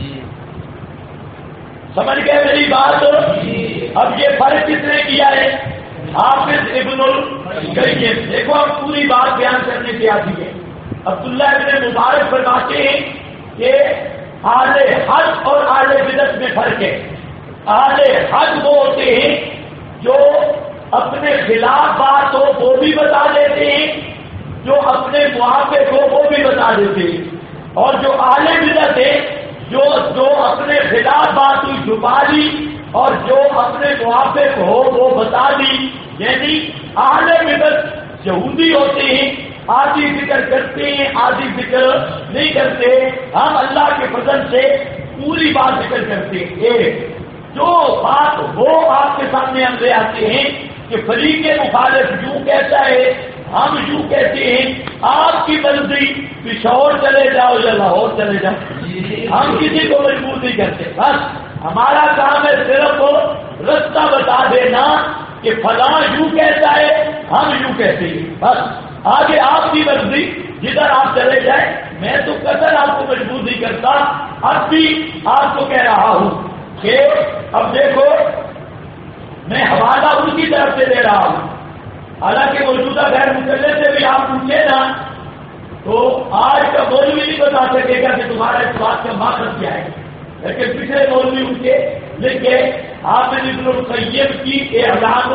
سمجھ گئے میری بات؟ اب یہ فرق کس نے کیا ہے؟ حافظ ابن القیم۔ دیکھو اب پوری بات بیان کرنے کی آتی ہے۔ عبداللہ ابن مبارک فرماتے ہیں کہ اہل حق اور اہل بدعت میں فرق ہے۔ اہل حق وہ ہوتے ہیں جو اپنے خلاف بات ہو وہ بھی بتا دیتے ہیں، جو اپنے موافق ہو وہ بھی بتا دیتے ہیں، اور جو اہل بدعت ہے جو اپنے خلاف بات ہوئی چھپا لی اور جو اپنے موافق ہو وہ بتا دی۔ یعنی اہل بدعت یہودی ہوتے ہیں، آدھی ذکر کرتے ہیں آدھی ذکر نہیں کرتے۔ ہم اللہ کے فضل سے پوری بات ذکر کرتے ہیں۔ ایک جو بات وہ آپ کے سامنے ہم لے آتے ہیں کہ فریق مخالف یوں کہتا ہے، ہم یوں کہتے ہیں، آپ کی مرضی، پشاور چلے جاؤ یا لاہور چلے جاؤ، ہم کسی کو مجبور نہیں کرتے۔ بس ہمارا کام ہے صرف رستہ بتا دینا کہ فلاں یوں کہتا ہے، ہم یوں کہتے ہیں، بس آگے آپ کی مرضی، جدھر آپ چلے جائیں۔ میں تو قدر آپ کو مجبور نہیں کرتا، اب بھی آپ کو کہہ رہا ہوں کہ اب دیکھو میں حوالہ ان کی طرف سے دے رہا ہوں، حالانکہ موجودہ غیر مقلد سے بھی آپ پوچھے نا تو آج کا مولوی نہیں بتا سکے گا کہ تمہارا اس بات کا مقصد کیا ہے، لیکن پچھلے مولوی ان کے لکھے حافظ ابن القیم کی اعلام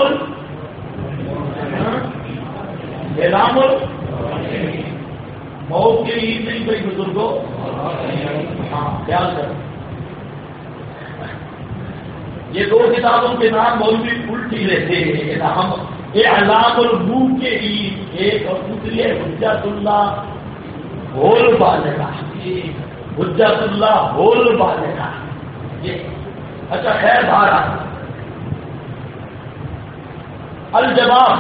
موت کے عید نہیں کوئی بزرگوں، ہاں خیال کرو، یہ دو کتابوں کے نام مولوی الٹی لیتے ہیں۔ ہم اعلام الملوک کے عید ایک، اور دوسری ہے حجت اللہ ہول بالغہ، حجت اللہ ہول بالغہ۔ اچھا خیر بھارا الجواب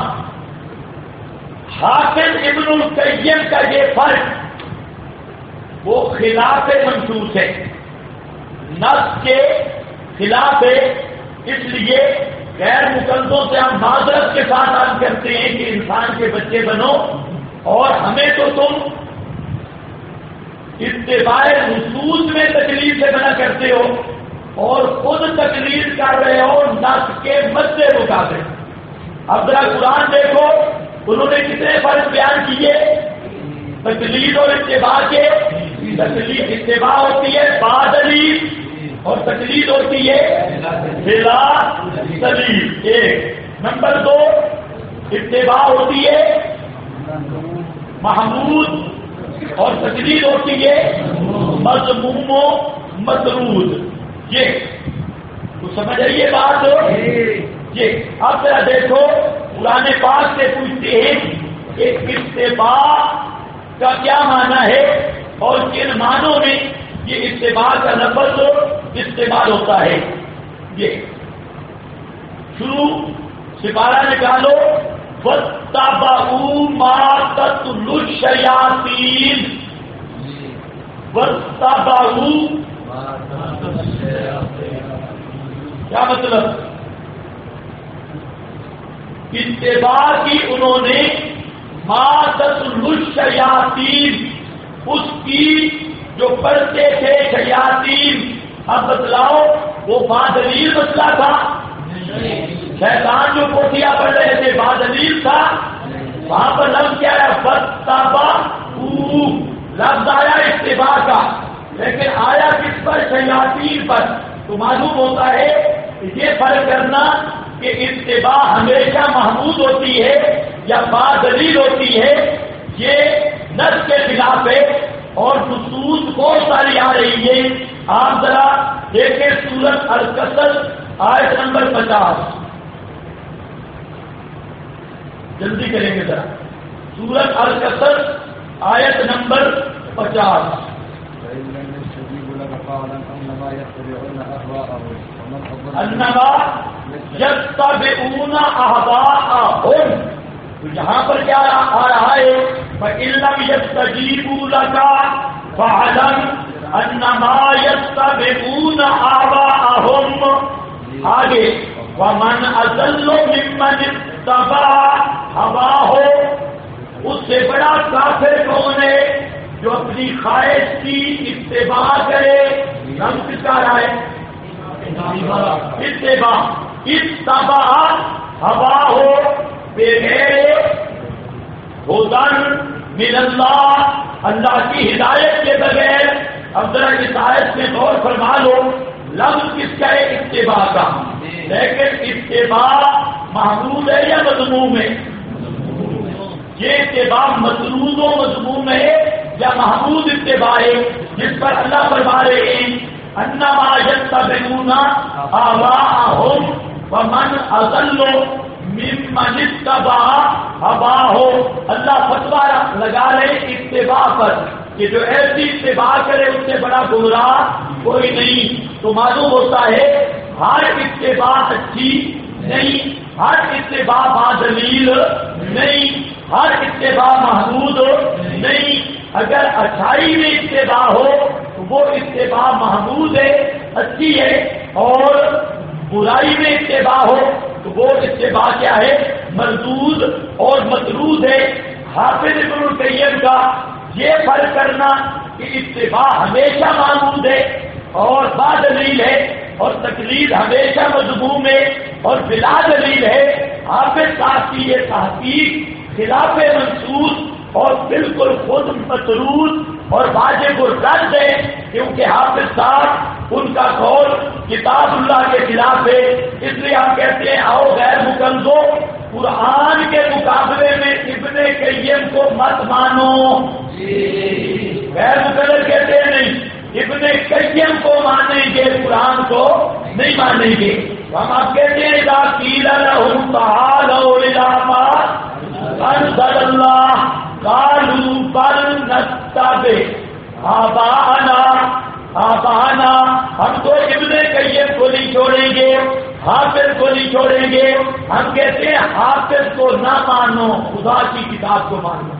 حافظ ابن القیم کا یہ فرق وہ خلاف منصوص ہے، نص کے خلاف ہے، اس لیے غیر مقلدوں سے ہم معذرت کے ساتھ عرض کرتے ہیں کہ انسان کے بچے بنو اور ہمیں تو تم اتباع نصوص میں تکلیف سے منع کرتے ہو اور خود تکلیف کر رہے ہو نص کے مد مقابل۔ اب ذرا قرآن دیکھو، انہوں نے کتنے فرق بیان کیے تکلیف اور اتباع کے۔ تکلیف اتباع ہوتی ہے با دلیل اور تکلیف ہوتی ہے بلا دلیل، ایک۔ نمبر دو، اتباع ہوتی ہے محمود اور تکلیف ہوتی ہے مذموم و مطرود۔ یہ تو سمجھ آئیے بات یہ۔ اب ذرا دیکھو قرآن پاک سے پوچھتے ہیں کہ اتباع کا کیا معنی ہے اور کن معنوں میں یہ اتباع کا لفظ استعمال ہوتا ہے۔ یہ شروع سپارہ نکالو، وَاتَّبَعُوا مَا تَتْلُو الشَّيَاطِینُ، وَاتَّبَعُوا کیا مطلب؟ اتباع کی انہوں نے ما تتلو الشیاطین، اس کی جو پڑھتے تھے شیاطین۔ اب بتلاؤ وہ بادلیل مسئلہ تھا؟ شیطان جو کوٹیاں پڑھ رہے تھے بادلیل تھا؟ وہاں پر لفظ کیا ہے؟ وَاتَّبَعُوا، لفظ آیا اتباع کا، لیکن آیا کس پر؟ شیاطین پر۔ تو معلوم ہوتا ہے یہ فرق کرنا کہ اتباع ہمیشہ محمود ہوتی ہے یا بادلیل ہوتی ہے، یہ نص کے خلاف ہے اور نصوص بہت ساری آ رہی ہے۔ آپ ذرا دیکھیں سورۃ القصص آیت نمبر 50، جلدی کریں گے ذرا۔ سورۃ القصص آیت نمبر 50۔ انما یتبعون اہواءہم، تو یہاں پر کیا آ رہا ہے؟ فَإِن لَّمْ يَسْتَجِيبُوا لَكَ فَاعْلَمْ أَنَّمَا يَتَّبِعُونَ أَهْوَاءَهُمْ۔ آگے وَمَنْ أَضَلُّ مِمَّنِ اتَّبَعَ هَوَاهُ، اس سے بڑا کافر کون ہے جو اپنی خواہش کی اتباع کرے؟ ہم کس کا رہا ہے؟ اتباع، اتباع ہوا ہو بغیر ہدن من اللہ، اللہ کی ہدایت کے بغیر۔ اب ذرا اس آیت میں غور فرما لو، لفظ کس کا ہے؟ اتباع کا، لیکن اتباع محمود ہے یا مذموم ہے؟ یہ اتباع مطرود و مذموم ہے یا محمود اتباع ہے جس پر اللہ فرما رہے ہیں انما یتبعون اہواءہم ومن اضل ممن اتبع هواه۔ اللہ فتویٰ لگا رہے اتباع پر کہ جو ایسی اتباع کرے اس سے بڑا گمراہ کوئی نہیں۔ تو معلوم ہوتا ہے ہر اتباع اچھی نہیں، ہر اتباع بادلیل نہیں، ہر اتباع محمود نہیں۔ اگر اچھائی میں اتباع ہو تو وہ اتباع محمود ہے، اچھی ہے، اور برائی میں اتباع ہو تو وہ اتباع کیا ہے؟ مردود اور مطرود ہے۔ حافظ ابن القیم کا یہ فرق کرنا کہ اتباع ہمیشہ محمود ہے اور بادلیل ہے اور تقلید ہمیشہ مذموم ہے اور بلا دلیل ہے، حافظ صاحب کی یہ تحقیق خلاف منصوص اور بالکل خود مطرود اور واجب الرد ہے، کیونکہ حافظ صاحب ان کا قول کتاب اللہ کے خلاف ہے۔ اس لیے ہم کہتے ہیں آؤ غیر مقلدو، قرآن کے مقابلے میں ابن قیم کو مت مانو۔ غیر مقلد کہتے ہیں نہیں، ابن قیم کو مانیں گے، قرآن کو نہیں مانیں گے۔ ہم آپ کہتے ہیں اذا قیل لهم تعالوا الى ما انزل اللہ قالوا بل نتبع آباءنا ہم تو ابن قیم کو نہیں چھوڑیں گے، حافظ کو نہیں چھوڑیں گے، ہم کہتے ہیں حافظ کو نہ مانو، خدا کی کتاب کو مانو۔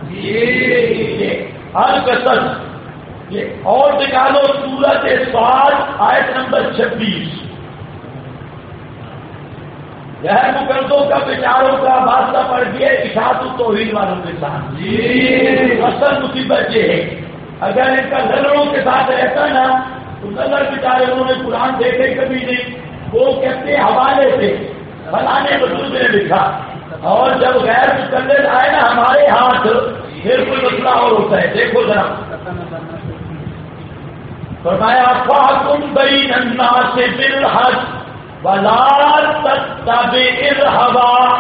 القصص یہ اور نکالو سورت صاد آیت نمبر 26۔ غیر مقلدوں کا بیچاروں کا واسطہ پڑ گیا اشاعت التوحید والوں کے ساتھ۔ اصل مصیبت یہ ہے اگر ان کا لڑوں کے ساتھ رہتا نا تو نظر بیچارے انہوں نے قرآن دیکھے کبھی نہیں، وہ کہتے حوالے سے فلانے بزرگ نے لکھا، اور جب غیر مقلد آئے نا ہمارے ہاتھ پھر کوئی مسئلہ اور ہوتا ہے۔ دیکھو ذرا فرمایا فاحکم بین الناس بالحق ولا تتبع الهوى،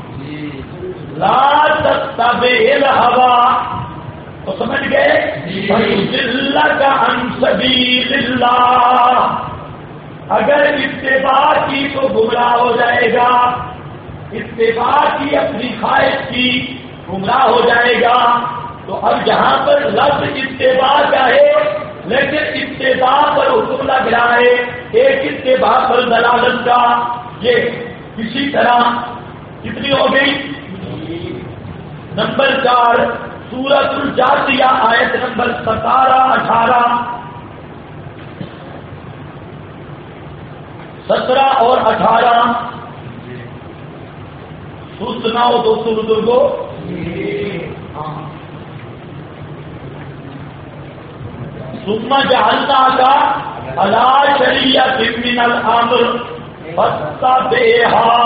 لا تتبع الهوى، تو سمجھ گئے؟ فَيُضِلَّكَ عَن سَبِيلِ اللَّهِ، اگر اتباع کی تو گمراہ ہو جائے گا، اتباع کی اپنی خواہش کی گمراہ ہو جائے گا۔ تو اب جہاں پر لفظ اتباع کا ہے لیکن اتباع پر حکم لگ رہا ہے، ایک اتباع پر دلالت کا، یہ کسی طرح کتنی ہو گئی؟ نمبر 4 سورۃ الجاثیہ آیت نمبر 17 اور 18 سناؤ دوستوں بزرگوں۔ ثم جعلناک علی شریعۃ من الامر فاتبعها،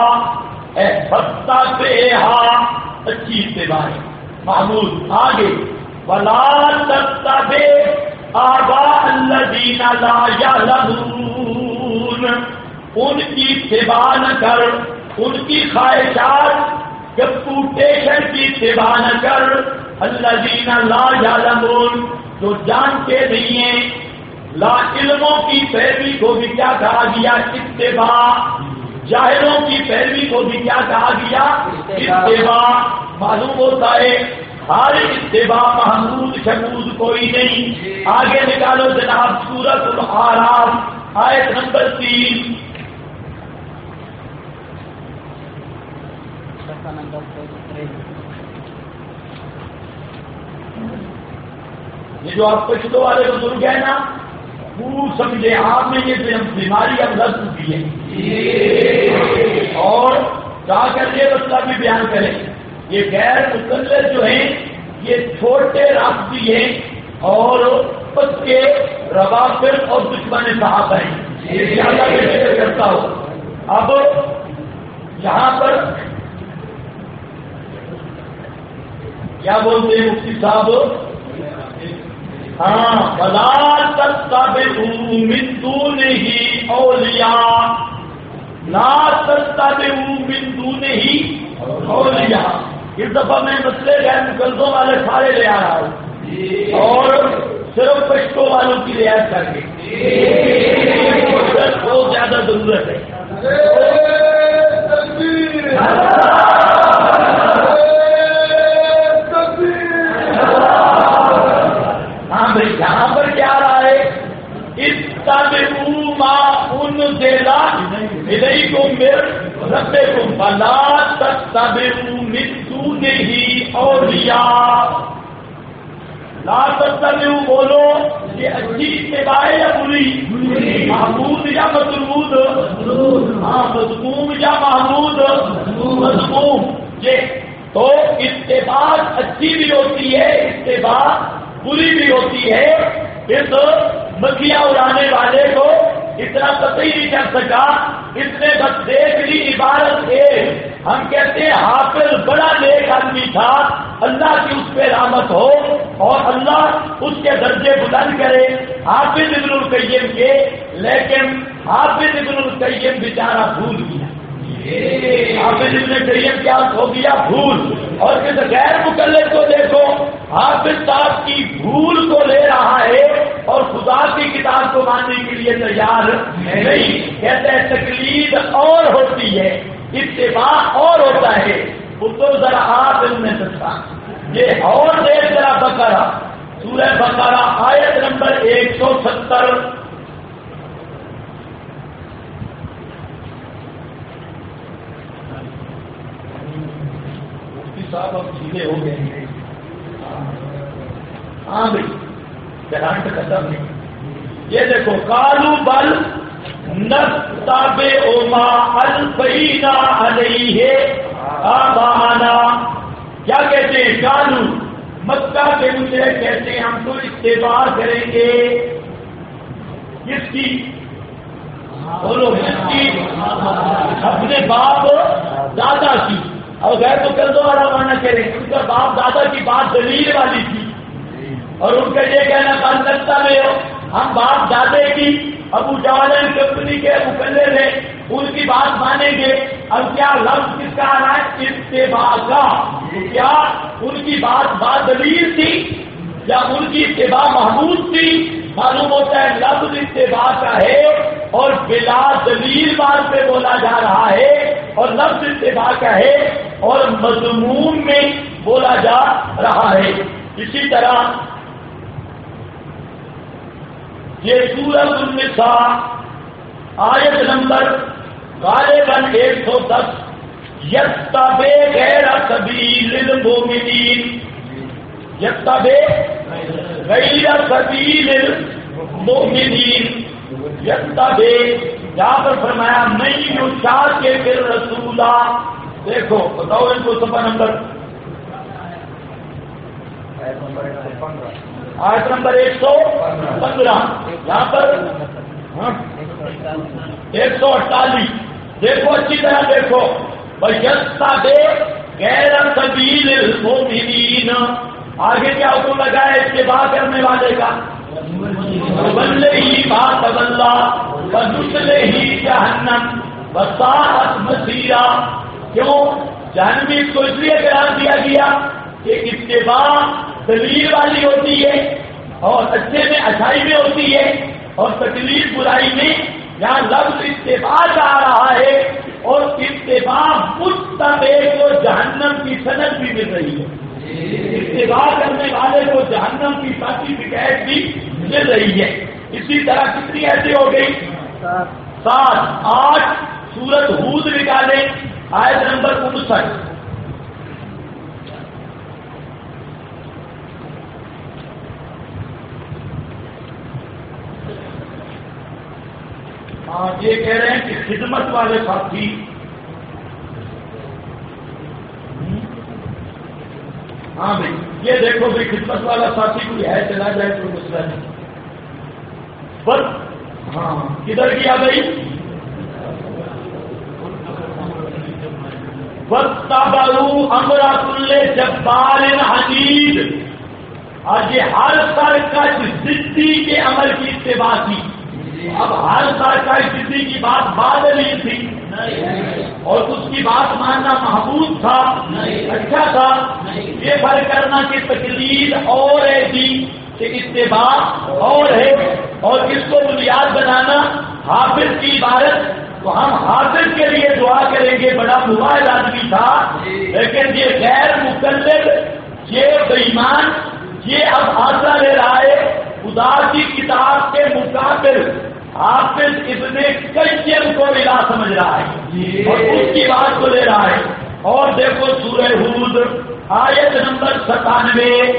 اچھی اتباع ہے محمود۔ آگے ولا تتبع آباء الذین لا یعلمون، ان کی اتباع نہ کر، ان کی خواہشات کمپوٹیشن کی اتباع نہ کر، الذین لا یعلمون، جو جانتے نہیں ہیں۔ لا علموں کی پیروی کو بھی کیا کہا گیا؟ اتباع۔ جاہلوں کی پیروی کو بھی کیا کہا گیا؟ اتباع۔ معلوم ہوتا ہے ہر اتباع محمود شمود کوئی نہیں۔ آگے نکالو جناب سورۃ الاعراف آیت نمبر 3۔ یہ جو آپ پشتوں والے بزرگ ہیں نا خوب سمجھے، آپ میں یہ بیماری اب لگ چکی ہے، اور جا کر یہ مسئلہ بھی بیان کریں۔ یہ غیر مقلد جو ہیں یہ چھوٹے رافضی ہیں اور پکے روافض اور دشمن صحابہ ہیں، یہ زیادہ میں ذکر کرتا ہوں۔ اب یہاں پر کیا بولتے ہیں مفتی صاحب؟ ہاں، وَلَا تَتَّبِعُوا مِن دُونِهِ أَوْلِيَاءَ، لَا تَتَّبِعُوا مِن دُونِهِ أَوْلِيَاءَ۔ اس دفعہ میں مسئلے غیر مقلدوں والے سارے لے آ رہا ہوں اور صرف پشتوں والوں کی رعایت کر کے، بہت زیادہ ضرورت ہے۔ ہاں بھائی، یہاں پر کیا آ رہا ہے؟ اتبعوا ما انزل الیکم من ربکم ولا تتبعوا من دونہ اولیاء۔ لا تتبعوا بولو، یہ اچھی اتباع ہے یا بری؟ محمود یا مطلوب؟ ہاں، مذموم یا محمود؟ مذموم۔ یہ تو اتباع اچھی بھی ہوتی ہے، اتباع بری بھی ہوتی ہے۔ اس مکھیاں اڑانے والے کو اتنا پتہ ہی نہیں کر سکا، اس نے بس دیکھ لی عبارت ہے۔ ہم کہتے ہیں حافظ بڑا نیک آدمی تھا، اللہ کی اس پہ رحمت ہو اور اللہ اس کے درجے بلند کرے حافظ ابن القیم کے، لیکن حافظ ابن القیم بیچارہ بھول گیا۔ حافظ ابن قیم کیا ہو گیا؟ بھول۔ اور کس غیر مقلد کو دیکھو، حافظ صاحب کی بھول کو لے رہا ہے اور خدا کی کتاب کو ماننے کے لیے تیار نہیں۔ کہتے ہیں تقلید اور ہوتی ہے، اتباع اور ہوتا ہے۔ وہ تو ذرا آپ ان میں سکتا یہ اور دیکھ ذرا بقرہ، سورہ بقرہ آیت نمبر 170۔ صاحب اب ڈھیلے ہو گئے ہیں. ہاں بھائی کرانٹ ختم نہیں. یہ دیکھو کالو بل نتبعما الفینا علیہ آبانا. کیا کہتے ہیں؟ کالو مکہ کے مشرک کہتے ہیں ہم تو اتباع کریں گے کس کی؟ بولو کس کی؟ اپنے باپ دادا کی. اور غیر تو کل دوبارہ مانا کریں ان کا باپ دادا کی بات دلیل والی تھی اور ان کا یہ کہنا تھا لگتا میں ہم باپ دادے کی ابو جوالن کمپنی کے مقرر ہیں ان کی بات مانیں گے. اب کیا لفظ کس کا آ رہا ہے؟ اتباع کا. کیا ان کی بات دلیل تھی یا ان کی اتباع محمود تھی؟ معلوم ہوتا ہے لفظ اتباع کا ہے اور بلا دلیل بات پہ بولا جا رہا ہے اور لفظ اتباع کا ہے اور مضمون میں بولا جا رہا ہے. اسی طرح یہ سورۃ النساء آیت نمبر غالباً 110 یتبع غیر سبیل المؤمنین. یتبع غیر سبیل المؤمنین. یتبع یہاں پر فرمایا نہیں یشاقق الرسول. دیکھو بتاؤ ان کو صفحہ نمبر آیت نمبر 115 یہاں پر 148. دیکھو اچھی طرح دیکھو یتبع غیر سبیل المؤمنین. آگے کیا حکم لگا ہے اتباع کرنے والے کا؟ بندے ہی بات اللہ بدلے ہی جہنم وساعت مسیرا. کیوں جہنمی کو اس لیے قرار دیا گیا کہ اتباع دلیل والی ہوتی ہے اور اچھے میں اچھائی میں ہوتی ہے اور تکلیف برائی میں. یہاں لفظ اتباع کا آ رہا ہے اور اتباع متبع کو جہنم کی سند بھی مل رہی ہے. اتباع کرنے والے کو جہنم کی سرٹیفکیٹ بھی مل رہی ہے. اسی طرح کتنی ایسی ہو گئی؟ 7 8 سورت ہود نکالیں آیت نمبر 59. یہ کہہ رہے ہیں کہ خدمت والے ساتھی ہاں بھائی یہ دیکھو بھائی خدمت والا ساتھی کوئی ہے چلا جائے کوئی مسئلہ نہیں. بس ہاں کدھر گیا بھائی؟ وَاتَّبَعُوا أَمْرَ كُلِّ جَبَّارٍ عَنِيدٍ. آج یہ ہر سرکش ضدی کے عمل کی اتباع تھی. اب ہر سرکش ضدی کی بات بادلی تھی اور اس کی بات ماننا محبوب تھا اچھا تھا. یہ فرق کرنا کہ تقلید اور ہے جی کہ اتباع اور ہے اور اس کو بنیاد بنانا حافظ کی عبارت. تو ہم حافظ کے لیے دعا کریں گے بڑا مباحث آدمی تھا لیکن یہ غیر مقلد یہ بے ایمان یہ اب حاصلہ لے رہا ہے خدا کی کتاب کے مقابل حافظ ابن قیم کو الہ سمجھ رہا ہے اور اس کی بات کو لے رہا ہے. اور دیکھو سورہ ہود آیت نمبر 97.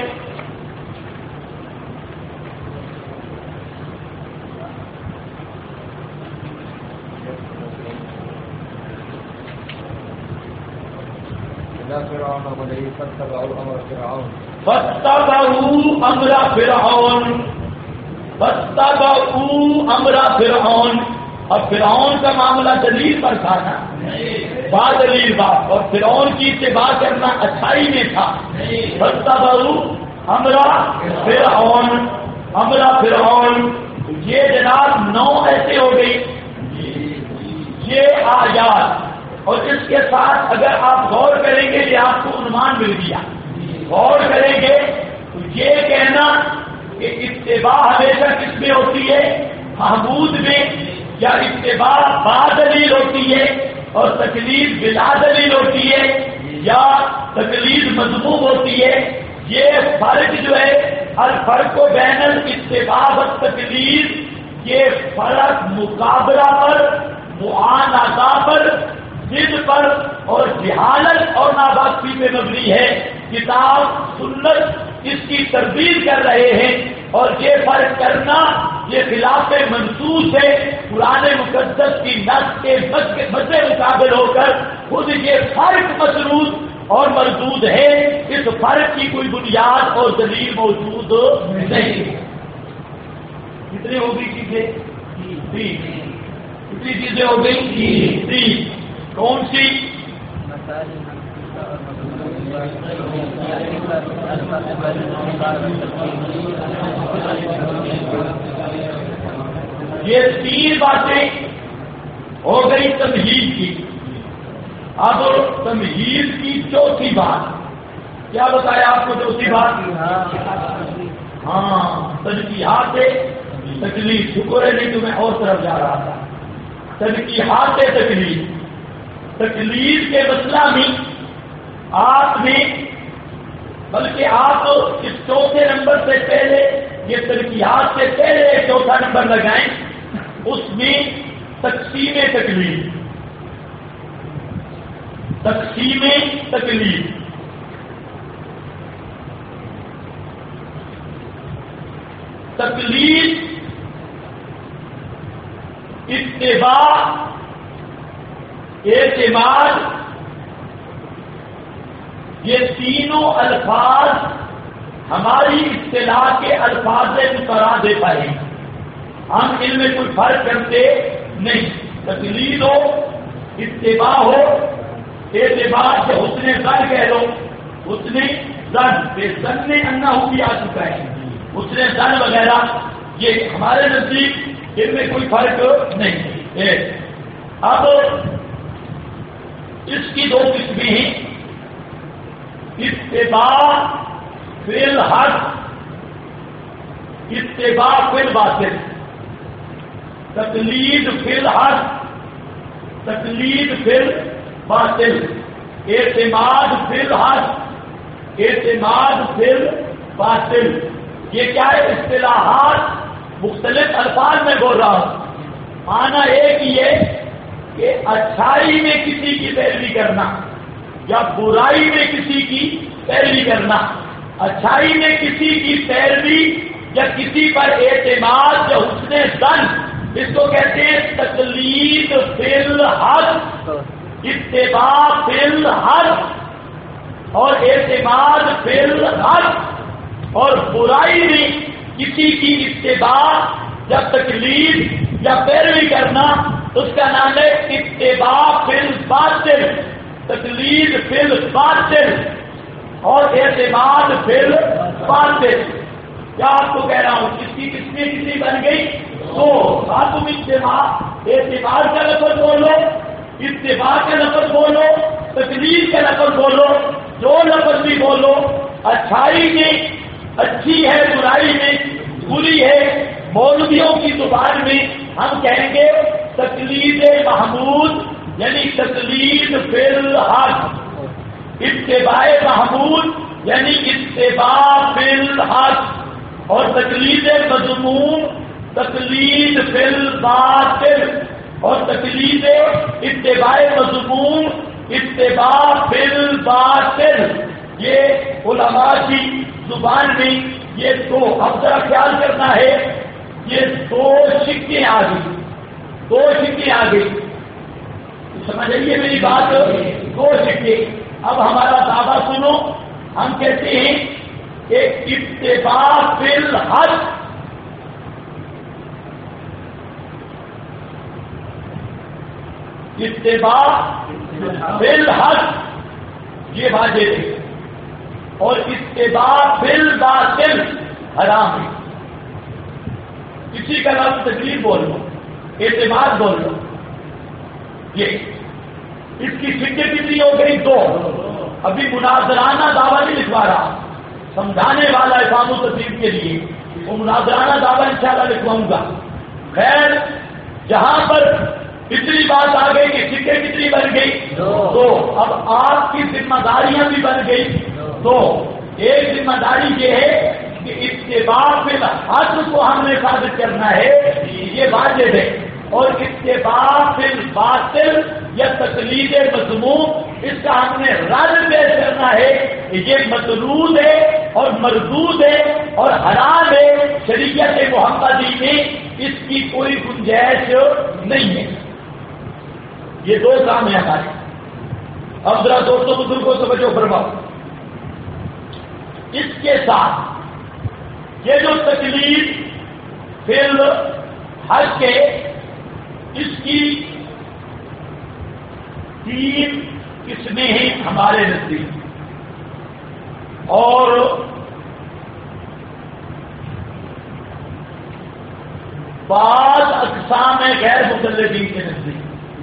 فاتبعوا امر فرعون. اب فرعون کا معاملہ دلیل پر تھا نا بات دلیل بات اور فرعون کی اتباع کرنا اچھائی میں تھا. فاتبعوا امر فرعون. امر فرعون یہ جناب 9 ایسے ہو گئی یہ آیات اور اس کے ساتھ اگر آپ غور کریں گے یہ آپ کو عنوان مل گیا. غور کریں گے تو یہ کہنا کہ اتباع ہمیشہ کس میں ہوتی ہے؟ محمود میں. یا اتباع بادلیل ہوتی ہے اور تکلیف بلا دلیل ہوتی ہے یا تکلیف مذموم ہوتی ہے. یہ فرق جو ہے الفرق و بین الاتباع و تکلیف یہ فرق مقابلہ پر معانضہ پر ضد پر اور جہالت اور ناباکی پہ مبنی ہے، کتاب سنت اس کی تردید کر رہے ہیں، اور یہ فرق کرنا یہ خلاف منصوص ہے، قرآن مقدس کی نص کے مد مقابل ہو کر خود یہ فرق مسروط اور مردود ہے، اس فرق کی کوئی بنیاد اور دلیل موجود نہیں۔ کتنی ہو گئی چیزیں؟ کتنی چیزیں ہو گئی؟ کون سی؟ یہ 3 باتیں ہو گئی تمہید کی۔ اب تمہید کی چوتھی بات کیا بتایا آپ کو؟ چوتھی بات ہاں تنقیحات تکلیف، شکر ہے نہیں تو میں اور طرف جا رہا تھا۔ تنقیحات تکلیف کے مسئلہ میں آپ نے، بلکہ آپ اس چوتھے نمبر سے پہلے، یہ تنقیحات سے پہلے ایک چوتھا نمبر لگائیں، اس میں تقسیم تکلیف، تقسیم تکلیف، تکلیف، اتباع، اعتماد، یہ تینوں الفاظ ہماری اصطلاح کے الفاظ مترادف ہیں، ہم ان میں کوئی فرق کرتے نہیں۔ تقلید ہو، اتباع ہو، اعتبار سے حسن ظن کہہ لو، حسن ظن، بے ظن انا ہو بھی آ چکا ہے، حسن ظن وغیرہ، یہ ہمارے نزدیک ان میں کوئی فرق نہیں ہے۔ اب اس کی 2 قسمیں ہیں، اتباع فی الحق، اتباع فی الباطل، تقلید فی الحق، تقلید فی الباطل، اعتماد فی الحق، اعتماد فی الباطل۔ یہ کیا ہے؟ اصطلاحات مختلف الفاظ میں بول رہا ہوں، معنی ایک ہی ہے کہ اچھائی میں کسی کی پیروی کرنا یا برائی میں کسی کی پیروی کرنا، اچھائی میں کسی کی پیروی یا کسی پر اعتماد یا حسن ظن، اس کو کہتے ہیں تقلید فی الحق، اتباع فی الحق اور اعتماد فی الحق۔ اور برائی میں کسی کی اتباع یا تقلید یا پیروی کرنا، اس کا نام ہے اتباع فی الباطل، تقلید فی الباطل اور اعتماد فی الباطل۔ کیا آپ کو کہہ رہا ہوں؟ کس کی کتنی کتنی بن گئی؟ تو تم اعتبار کا لفظ بولو، اتباع کا لفظ بولو، تقلید کا لفظ بولو، جو لفظ بھی بولو، اچھائی میں اچھی ہے، برائی میں بری ہے، مولویوں کی زبان میں ہم کہیں گے تقلید محمود، یعنی تقلید فی الحق، اتباع محمود یعنی اتباع فی الحق، اور تقلید مذموم تقلید فی الباطل، اور تقلید اتباع مذموم اتباع فی الباطل۔ یہ علماء کی زبان میں یہ 2، اب ذرا خیال کرنا ہے، یہ 2 شکیں آ گئی، 2 شکیں آ گئی، سمجھ آئیے میری بات؟ 2 شکیں۔ اب ہمارا دعویٰ سنو، ہم کہتے ہیں کہ اتباع فی الحق، اتباع فی الحق یہ واجب ہے، اور اتباع فی الباطل حرام ہے۔ کسی کا لفظ تقلید بول لو، اعتماد بول لو، یہ اس کی شکیں کتنی ہو گئی؟ 2۔ ابھی مناظرانہ دعویٰ نہیں لکھوا رہا، سمجھانے والا افہام و تفہیم کے لیے وہ مناظرانہ دعویٰ انشاءاللہ لکھواؤں گا۔ خیر، جہاں پر اتنی بات آ گئی کہ شکیں کتنی بن گئی؟ 2۔ اب آپ کی ذمہ داریاں بھی بن گئی 2۔ ایک ذمہ داری یہ ہے کہ اتباع فی الحق کو ہم نے ثابت کرنا ہے، یہ واجب ہے، اور اتباع فی الباطل یا تقلید مذموم اس کا ہم نے رد پیش کرنا ہے کہ یہ مطرود ہے اور مردود ہے اور حرام ہے، شریعت محمدی میں اس کی کوئی گنجائش نہیں ہے۔ یہ دو کام ہے ہمارے۔ اب ذرا دوستوں بزرگوں توجہ فرماؤ، اس کے ساتھ یہ جو تکلیف فی الحق کے اس کی 3 قسمیں ہیں ہمارے نزدیک، اور بعض اقسام ہیں غیر مقلدین کے نزدیک۔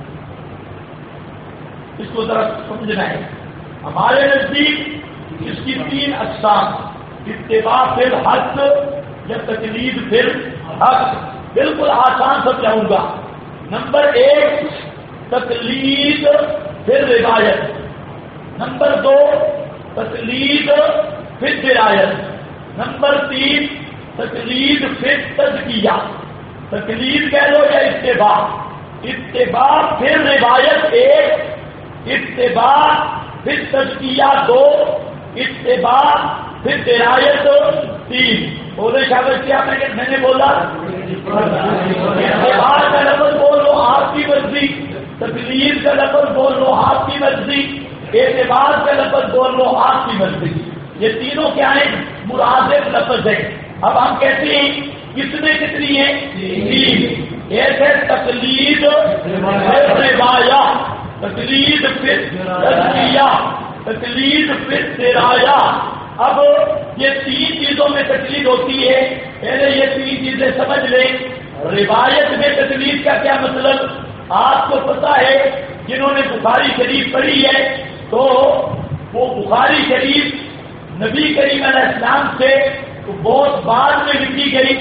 اس کو ذرا سمجھنا ہے، ہمارے نزدیک اس کی 3 اقسام، اتباع فی الحق یا تقلید فی الحق۔ بالکل آسان سمجھاؤں گا۔ نمبر 1 تقلید فی روایت، نمبر 2 تقلید فی درایت، نمبر 3 تقلید فی تزکیہ۔ تقلید کہہ لو یا اتباع۔ اتباع فی روایت 1، اتباع فی تزکیہ 2، اتباع فی درایت 3۔ بولے شاگرد کیا میں نے بولا؟ اتباع کا لفظ بول لو آپ کی مرضی، تقلید کا لفظ بول لو آپ کی مرضی، اعتبار کا لفظ بول لو آپ کی مرضی۔ یہ تینوں کیا ہیں؟ مرادف لفظ ہے۔ اب ہم کہتے ہیں کس میں کتنی ہے؟ 3۔ ایک ہے تقلید روایہ، تقلید فی تزکیہ، تقلید فی درایہ۔ اب یہ 3 چیزوں میں تقلید ہوتی ہے۔ پہلے یہ 3 چیزیں سمجھ لیں۔ روایت میں تقلید کا کیا مطلب؟ آپ کو پتا ہے، جنہوں نے بخاری شریف پڑھی ہے تو وہ بخاری شریف نبی کریم علیہ السلام سے تو بہت بعد میں لکھی گئی،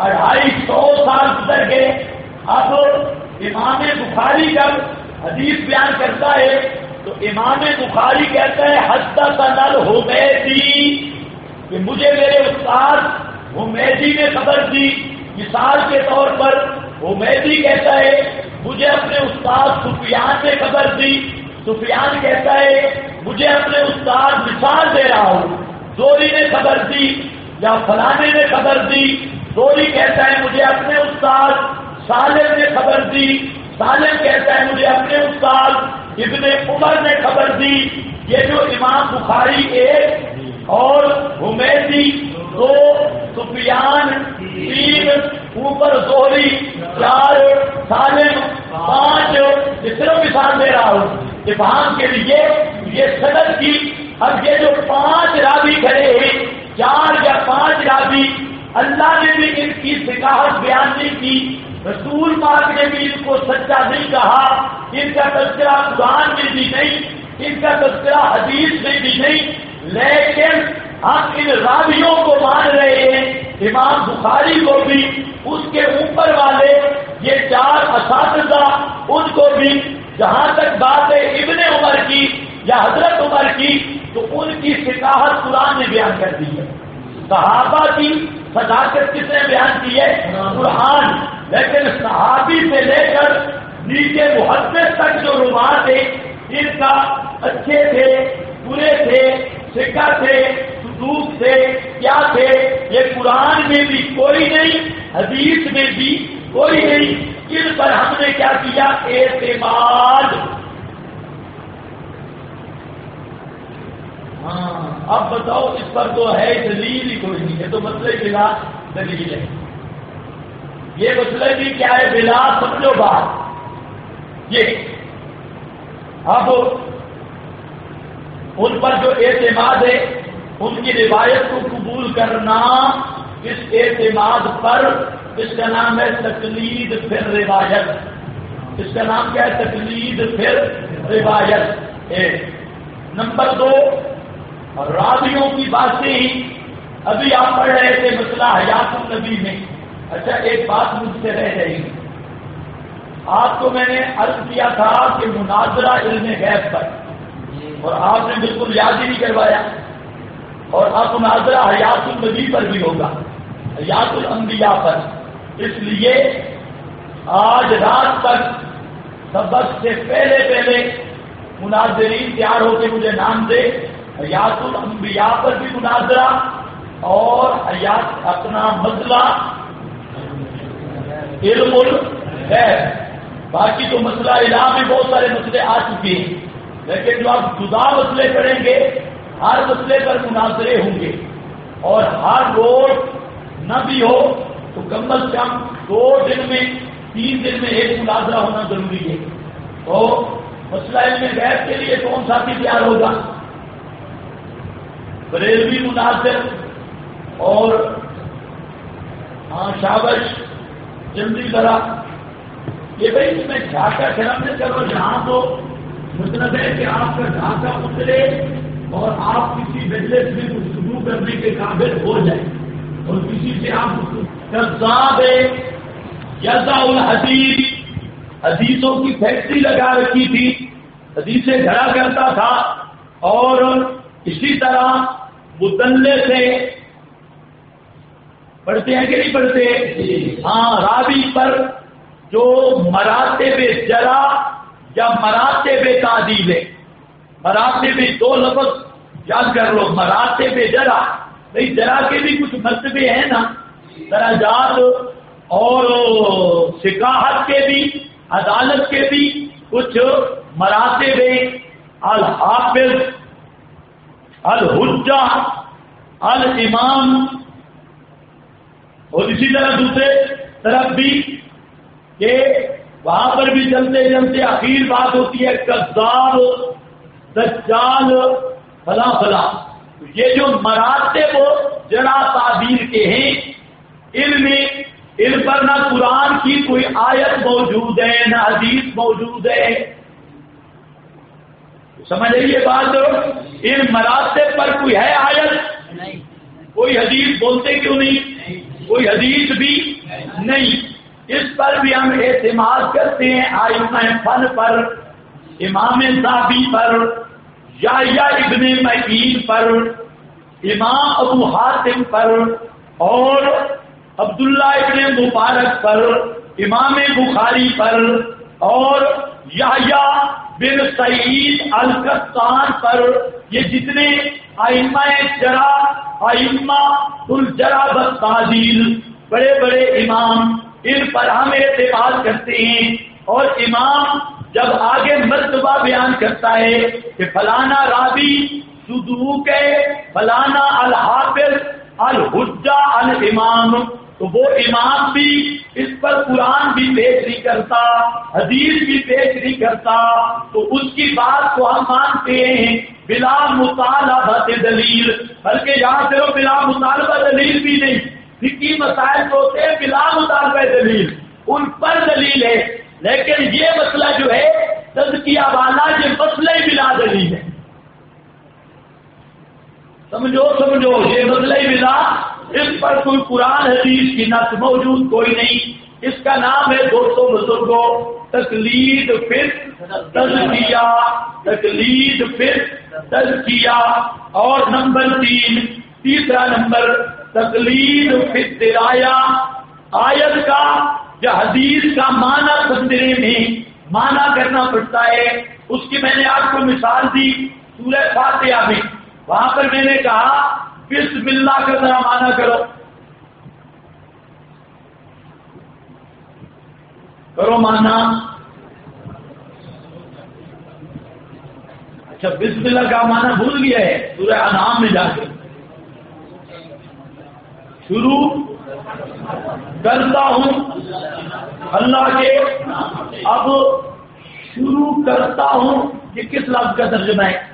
250 سال گزر گئے۔ اب امام بخاری جب حدیث بیان کرتا ہے تو امام بخاری کہتا ہے حدثنا الحمیدی، کہ مجھے میرے استاد حمیدی نے خبر دی۔ مثال کے طور پر حمیدی کہتا ہے مجھے اپنے استاد سفیان نے خبر دی، سفیان کہتا ہے مجھے اپنے استاد، مثال دے رہا ہوں، زہری نے خبر دی یا فلانے نے خبر دی۔ زہری کہتا ہے مجھے اپنے استاد، سالم نے خبر دی، سالم کہتا ہے مجھے اپنے استاد ابن عمر نے خبر دی۔ یہ جو امام بخاری 1 اور حمیدی 2، سفیان 3، اوپر زہری 4، سالم 5، اس طرح مثال دے رہا ہوں افہام کے لیے یہ سند کی۔ اب یہ جو 5 راوی کھڑے ہیں، 4 یا 5 راوی، اللہ نے بھی ان کی ثقافت بیان نہیں کی، رسول پاک نے بھی ان کو سچا نہیں کہا، ان کا تذکرہ قرآن میں بھی نہیں، ان کا تذکرہ حدیث میں بھی نہیں، لیکن ہم ان راویوں کو مان رہے ہیں، امام بخاری کو بھی، اس کے اوپر والے یہ 4 اساتذہ ان کو بھی۔ جہاں تک بات ہے ابن عمر کی یا حضرت عمر کی تو ان کی ثقافت قرآن نے بیان کر دی ہے، صحابہ کی صداقت کس نے بیان کی ہے؟ قرآن۔ لیکن صحابی سے لے کر نیچے محدث تک جو روایت ہے، ان کا اچھے تھے، برے تھے، سکہ تھے، صدوق تھے، کیا تھے، یہ قرآن میں بھی کوئی نہیں، حدیث میں بھی کوئی نہیں۔ ان پر ہم نے کیا کیا؟ اعتماد۔ ہاں اب بتاؤ، اس پر تو ہے دلیل ہی کوئی نہیں ہے، تو مسئلے بلا دلیل ہے۔ یہ مسئلہ بھی کیا ہے؟ بلا سمجھو بات یہ۔ اب ان پر جو اعتماد ہے، ان کی روایت کو قبول کرنا، اس اعتماد پر اس کا نام ہے تقلید پھر روایت۔ اس کا نام کیا ہے؟ تقلید پھر روایت۔ 1 نمبر 2 راویوں کی باتیں ہی ابھی آپ پڑھ رہے تھے مسئلہ حیات النبی میں۔ اچھا ایک بات مجھ سے رہ رہی، آپ کو میں نے عرض کیا تھا کہ مناظرہ علم غیب پر، اور آپ نے بالکل یاد ہی نہیں کروایا، اور اب مناظرہ حیات النبی پر بھی ہوگا، حیات الانبیاء پر۔ اس لیے آج رات تک سبق سے پہلے مناظرین تیار ہو کے مجھے نام دے، حیات الانبیاء پر بھی مناظرہ اور حیات اپنا مسئلہ علم الغیب، باقی تو مسئلہ الہ میں بہت سارے مسئلے آ چکے ہیں، لیکن جو آپ جدا مسئلے کریں گے ہر مسئلے پر مناظرے ہوں گے، اور ہر روز نہ بھی ہو تو کم از کم 2 دن میں 3 دن میں ایک مناظرہ ہونا ضروری ہے۔ تو مسئلہ علم غیب کے لیے کون ساتھی تیار ہوگا؟ بریلوی مناظر اور شابش جلدی ذرا یہ بھائی اس میں ڈھاکہ شرم سے کرو، جہاں تو مطلب ہے کہ آپ کا ڈھاکہ اترے اور آپ کسی مجلس میں گفتگو کرنے کے قابل ہو جائیں، اور کسی سے آپ کذاب یزا الحدیث حدیثوں کی فیکٹری لگا رکھی تھی، حدیثیں گھڑا کرتا تھا، اور اسی طرح مدلے سے پڑھتے ہیں کہ نہیں پڑھتے؟ ہاں، راوی پر جو مراتب جرا یا مراتب تعدیل ہے، مراتب 2 لفظ یاد کر لو، مراتب جرا، بھائی جرا کے بھی کچھ مرتبے ہیں نا، درجات، اور ثقاحت کے بھی، عدالت کے بھی کچھ مراتب ہیں، الحافظ، الحجہ، الامام، اور اسی طرح دوسرے طرف بھی کہ وہاں پر بھی چلتے چلتے اخیر بات ہوتی ہے کذاب، دجال، فلاں فلاں۔ یہ جو مراتب جرا تعدیل کے ہیں، ان پر نہ قرآن کی کوئی آیت موجود ہے نہ حدیث موجود ہے، سمجھ رہیے بات؟ ان مراتب پر کوئی ہے آیت نہیں، کوئی حدیث بولتے کیوں نہیں؟ کوئی حدیث بھی نہیں، اس پر بھی ہم اعتماد کرتے ہیں ائمہ فن پر، امام ذہبی پر، یحییٰ ابن معین پر، امام ابو حاتم پر، اور عبداللہ ابن مبارک پر، امام بخاری پر، اور یحییٰ بن سعید القطان پر۔ یہ جتنے ائمہ جرا، ائمہ الجرح والتعدیل، بڑے بڑے امام، ان پر ہم اعتماد کرتے ہیں، اور امام جب آگے مرتبہ بیان کرتا ہے کہ فلانا راوی صدوق ہے، فلانا الحافظ، الحجہ، الامام، تو وہ امام بھی اس پر قرآن بھی پیش نہیں کرتا، حدیث بھی پیش نہیں کرتا، تو اس کی بات کو ہم مانتے ہیں بلا مطالبہ دلیل، بلکہ یہاں سے بلا مطالبہ دلیل بھی نہیں، فقہی مسائل تو ہوتے ہیں بلا مطالبہ دلیل، ان پر دلیل ہے، لیکن یہ مسئلہ جو ہے تزکیہ والا، یہ مسئلہ ہی بلا دلیل ہے، سمجھو یہ مسئلہ ہی بلا، اس پر کوئی قرآن حدیث کی نص موجود کوئی نہیں، اس کا نام ہے دوستوں بزرگوں تقلید پھر تزکیہ، تقلید پھر تزکیہ۔ اور نمبر 3، تیسرا نمبر تقلید پھر درایا، آیت کا یا حدیث کا معنی سمجھنے میں معنی کرنا پڑتا ہے۔ اس کی میں نے آپ کو مثال دی سورہ فاتحہ میں، وہاں پر میں نے کہا بسم اللہ کا ذرا معنی کرو معنی۔ اچھا، بسم اللہ کا معنی بھول گیا ہے، سورہ انعام میں جا کے شروع کرتا ہوں اللہ کے، اب شروع کرتا ہوں یہ کس لفظ کا ترجمہ ہے؟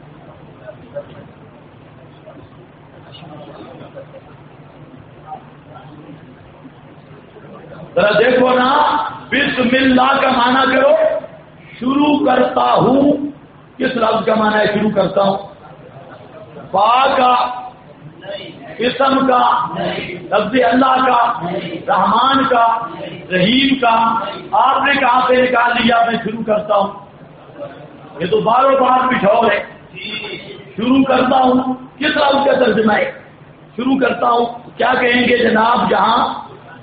ذرا دیکھو نا، بسم اللہ کا معنی کرو، شروع کرتا ہوں کس لفظ کا معنی ہے؟ شروع کرتا ہوں، با کا، اسم کا، لفظ اللہ کا، رحمان کا، رحیم کا، آپ نے کہاں سے نکال لیا میں شروع کرتا ہوں؟ یہ تو باروں بار بچھوڑ ہے۔ شروع کرتا ہوں کس لفظ کا ترجمہ ہے؟ شروع کرتا ہوں کیا کہیں گے جناب؟ جہاں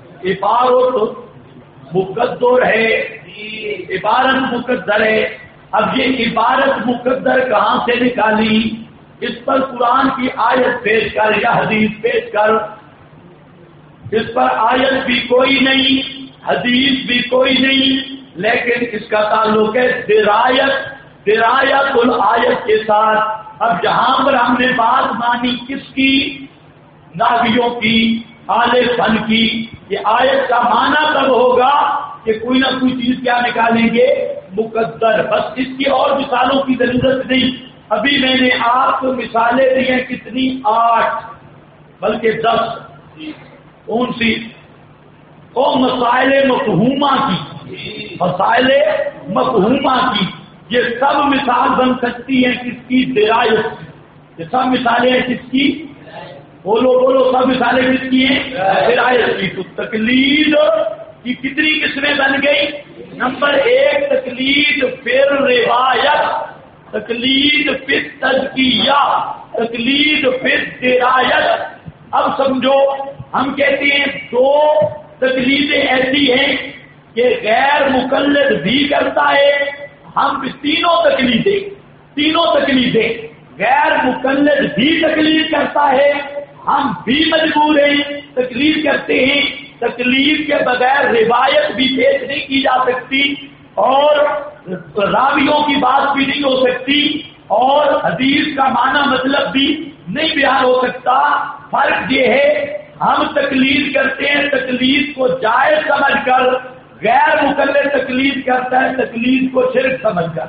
عبارت مقدر ہے، عبارت مقدر ہے، اب یہ عبارت مقدر کہاں سے نکالی؟ اس پر قرآن کی آیت پیش کر یا حدیث پیش کر. اس پر آیت بھی کوئی نہیں، حدیث بھی کوئی نہیں، لیکن اس کا تعلق ہے درایت الآیت کے ساتھ. اب جہاں پر ہم نے بات مانی کس کی؟ ناویوں کی، اہل فن کی. یہ آیت کا معنی کب ہوگا کہ کوئی نہ کوئی چیز کیا نکالیں گے؟ مقدر. بس اس کی اور مثالوں کی ضرورت نہیں. ابھی میں نے آپ کو مثالیں دی ہیں کتنی؟ 8 بلکہ 10. کون سی؟ وہ مسائل مفہومہ کی، مسائل مفہومہ کی. یہ سب مثال بن سکتی ہیں کس کی؟ درایت کی. یہ سب مثالیں ہیں کس کی؟ بولو سب مثالیں کس کی ہیں؟ درایت کی. تو تقلید کی کتنی قسمیں بن گئی؟ نمبر 1 تقلید پھر روایت، تقلید پھر تزکیہ، تقلید پھر درایت. اب سمجھو، ہم کہتے ہیں 2 تقلیدیں ایسی ہیں کہ غیر مقلد بھی کرتا ہے. ہم تینوں تقلیدیں غیر مقلد بھی تقلید کرتا ہے، ہم بھی مجبور ہیں تقلید کرتے ہیں. تقلید کے بغیر روایت بھی پیش نہیں کی جا سکتی، اور راویوں کی بات بھی نہیں ہو سکتی، اور حدیث کا معنی مطلب بھی نہیں بیان ہو سکتا. فرق یہ ہے ہم تقلید کرتے ہیں تقلید کو جائز سمجھ کر، غیر مقلد تقلید کرتا ہے تقلید کو شرک سمجھ کر.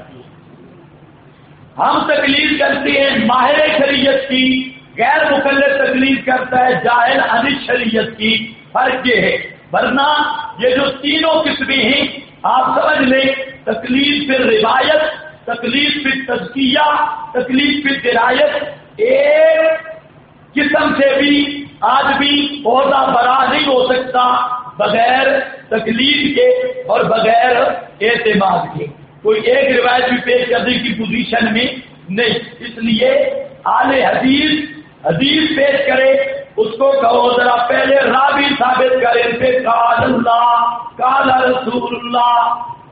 ہم تقلید کرتے ہیں ماہر شریعت کی، غیر مقلد تقلید کرتا ہے جاہل عن شریعت کی. فرق یہ ہے. ورنہ یہ جو تینوں قسمیں ہیں آپ سمجھ لیں، تقلید پھر روایت، تقلید پھر تزکیہ، تقلید پھر درایت. ایک قسم سے بھی آدمی عہدہ برا نہیں ہو سکتا بغیر تقلید کے اور بغیر اعتماد کے. کوئی ایک روایت بھی پیش کرنے کی پوزیشن میں نہیں. اس لیے اہل حدیث پیش کرے، اس کو کہو ذرا پہلے راوی ثابت کرے، پھر قال اللہ قال رسول اللہ.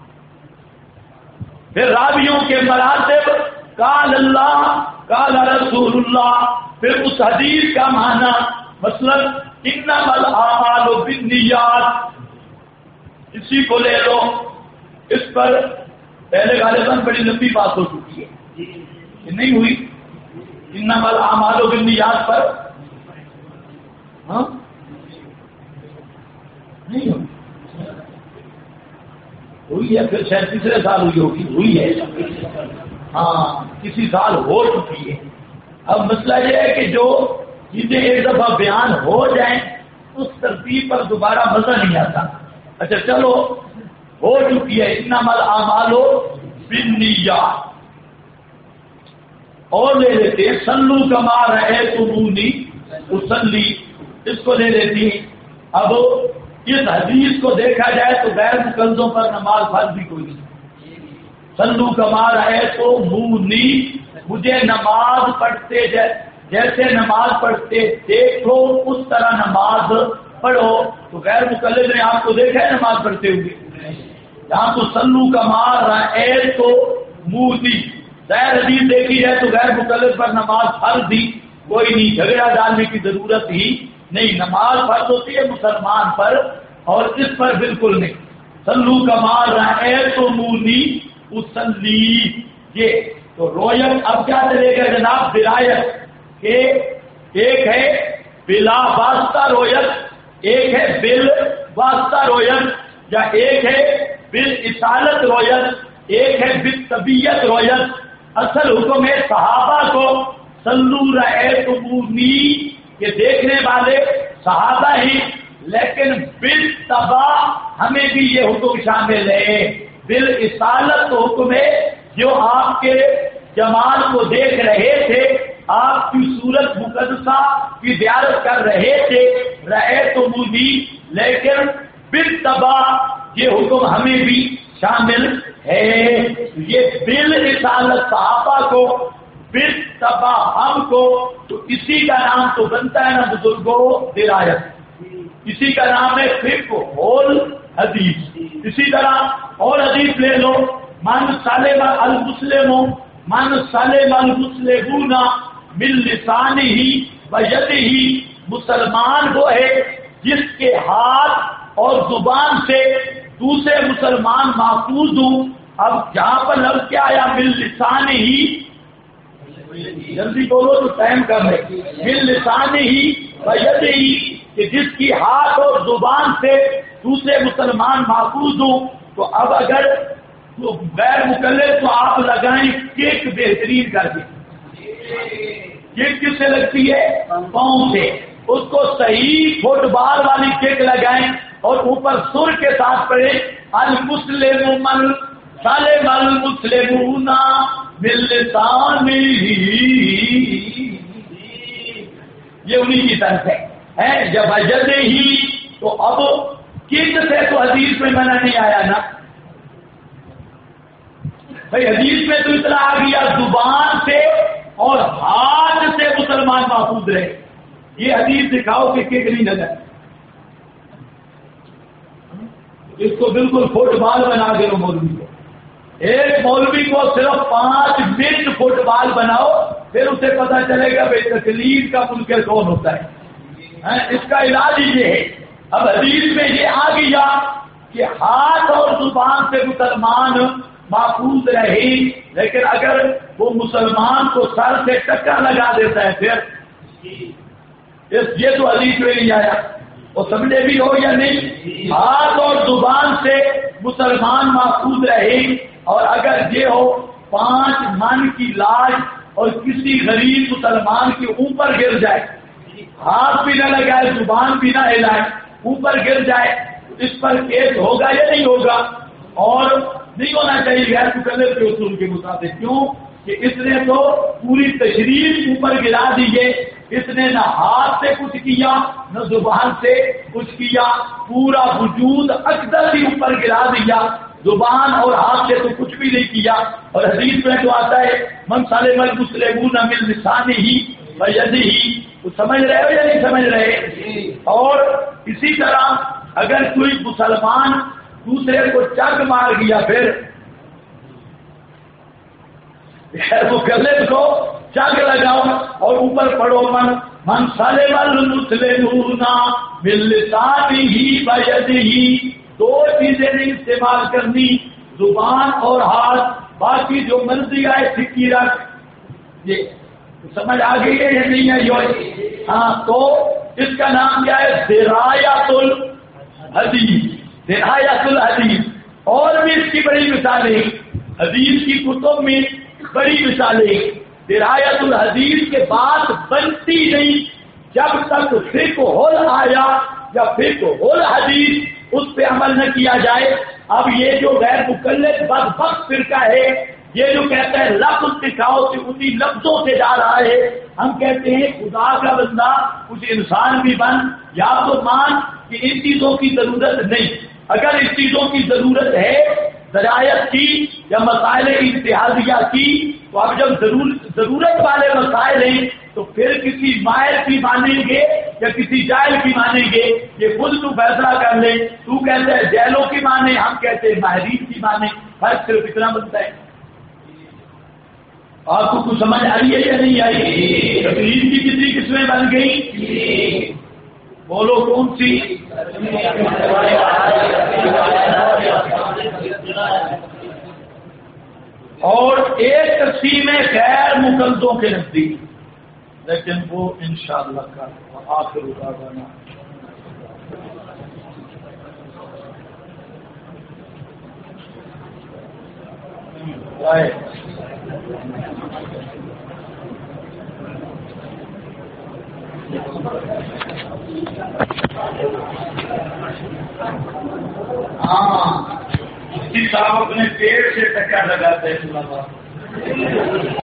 پھر راویوں کے مراتب، قال اللہ قال رسول اللہ. پھر اس حدیث کا معنی، مثلا انما الاعمال بالنیات، اسی کو لے لو. اس پر پہلے غالباً بڑی لمبی بات ہو چکی ہے، یہ نہیں ہوئی؟ انما الاعمال بالنیات پر نہیں ہوئی ہے. پھر شاید تیسرے سال ہوئی ہے. ہاں کسی سال ہو چکی ہے. اب مسئلہ یہ ہے کہ جو چیزیں ایک دفعہ بیان ہو جائیں اس ترتیب پر دوبارہ مزہ نہیں آتا. اچھا چلو ہو چکی ہے. انما الاعمال بالنیات. اور لے لیتے ہیں صلو کما رأیتمونی اصلی، اس کو لے لیتی ہیں. اب اس حدیث کو دیکھا جائے تو غیر مقلدوں پر نماز فرض بھی کوئی نہیں. صلو کما رأیتمونی، مجھے نماز پڑھتے جیسے نماز پڑھتے دیکھو اس طرح نماز پڑھو. تو غیر مقلد نے آپ کو دیکھا ہے نماز پڑھتے ہوئے؟ یہاں تو صلو کما رأیتمونی ظاہر حدیث دیکھی جائے تو غیر مقلد پر نماز فرض ہی کوئی نہیں، جھگڑا ڈالنے کی ضرورت ہی نہیں. نماز فرض ہوتی ہے مسلمان پر، اور اس پر بالکل نہیں. صلو کما رأیتمونی اصلی. یہ تو رویت. اب کیا چلے گا جناب؟ درایت کہ ایک ہے بلا واسطہ رویت، ایک ہے بال واسطہ رویت، یا ایک ہے بال اصالت رویت، ایک ہے بالطبیعت رویت. اصل حکم ہے صحابہ کو صلو رأیتمونی، کہ دیکھنے والے صحابہ ہیں، لیکن بالطبع ہمیں بھی یہ حکم شامل ہے. بالاصالت تو حکم ہے جو آپ کے جمال کو دیکھ رہے تھے، آپ کی صورت مقدسہ کی زیارت کر رہے تھے، رأیتمونی. لیکن بالطبع یہ حکم ہمیں بھی شامل ہے. یہ بالاصالت صحابہ کو، بالطبع ہم کو. تو اسی کا نام تو بنتا ہے نا بزرگوں درایت. اسی کا نام ہے فقہ حدیث. اسی طرح اور حدیث لے لو، من سلم المسلمون من لسانہ ویدہ، مسلمان وہ ہے جس کے ہاتھ اور زبان سے دوسرے مسلمان محفوظ ہوں. اب جہاں پر لفظ کیا آیا من لسانہ، جلدی بولو تو ٹائم کم ہے. من لسانہ ویدہ کہ جس کی ہاتھ اور زبان سے دوسرے مسلمان محفوظ ہوں. تو اب اگر تو غیر مکلف تو آپ لگائیں کیک بہترین کر کے. کیک کس سے لگتی ہے؟ پاؤں سے. اس کو صحیح فٹ بال والی کیک لگائیں اور اوپر سر کے ساتھ پڑھیں المسلم من سلم المسلمون من لسانہ. یہ انہیں کی طرف ہے جب اجد ہی. تو اب کس سے تو حدیث میں منع نہیں آیا نا بھائی. حدیث میں تو اتنا آ گیا زبان سے اور ہاتھ سے مسلمان محفوظ رہے. یہ حدیث دکھاؤ کہ کیک نہیں نظر. اس کو بالکل فٹ بال بنا دے لو مولوی کو. ایک مولوی کو صرف 5 منٹ فٹ بال بناؤ پھر اسے پتا چلے گا بھائی تکلیف کا منکر کون ہوتا ہے. اس کا علاج ہی یہ ہے. اب حدیث میں یہ آ گیا کہ ہاتھ اور زبان سے مسلمان محفوظ رہے، لیکن اگر وہ مسلمان کو سر سے ٹکر لگا دیتا ہے پھر یہ تو حدیث میں نہیں آیا. وہ سمجھے بھی ہو یا نہیں. ہاتھ اور زبان سے مسلمان محفوظ رہے، اور اگر یہ ہو 5 من کی لاش اور کسی غریب مسلمان کے اوپر گر جائے، ہاتھ بھی نہ لگائے زبان بھی نہ ہلائے، اوپر گر جائے، اس پر کیس ہوگا یا نہیں ہوگا؟ اور نہیں ہونا چاہیے غیر مکلف کے اصول کے مطابق. کیوں کہ اس نے تو پوری تشریف اوپر گرا دیے. اس نے نہ ہاتھ سے کچھ کیا نہ زبان سے کچھ کیا، پورا وجود اکثر ہی اوپر گرا دیا. زبان اور ہاتھ سے تو کچھ بھی نہیں کیا. اور حدیث میں تو آتا ہے من سلم المسلمون من لسانہ ویدہ. سمجھ رہے ہو یا نہیں سمجھ رہے؟ اور اسی طرح اگر کوئی مسلمان دوسرے کو چک مار گیا پھر مکلف کو چک لگاؤ اور اوپر پڑھو من سلم المسلمون من لسانہ ویدہ. 2 چیزیں نہیں استعمال کرنی، زبان اور ہاتھ. باقی جو مرضی آئے سکی رکھ. یہ سمجھ آ گئی ہے یا نہیں ہے؟ ہاں. تو اس کا نام کیا ہے؟ درایت الحدیث. درایت الحدیث. اور بھی اس کی بڑی مثالیں حدیث کی کتب میں بڑی مثالیں. درایت الحدیث کے بعد بنتی نہیں جب تک فقہ آیا یا فقہ الحدیث اس پہ عمل نہ کیا جائے. اب یہ جو غیر مکلف بدبخت فرقہ ہے، یہ جو کہتا ہے لفظ دکھاؤ کہ اسی لفظوں سے جا رہا ہے. ہم کہتے ہیں خدا کا بندہ کچھ انسان بھی بن، یا تو مان کہ ان چیزوں کی ضرورت نہیں. اگر اس چیزوں کی ضرورت ہے درایت کی یا مسائل اتحادیہ کی، تو اب جب ضرورت والے مسائل ہیں تو پھر کسی ماہر کی مانیں گے یا کسی جاہل کی مانیں گے؟ یہ خود تو فیصلہ کر لے. تو کہتے ہیں جیلوں کی مانیں، ہم کہتے ہیں ماہرین کی مانیں. فرق صرف اتنا بنتا ہے. آپ کو کچھ سمجھ آئی ہے یا نہیں آئی؟ تقریر کی کتنی قسمیں بن گئی؟ بولو کون سی؟ اور ایک تقسیم ہے غیر مقلدوں کے نزدیک، لیکن وہ انشاءاللہ کا آخر اتارنا. ہاں صاحب اپنے پیڑ سے ٹکا لگاتے ہیں.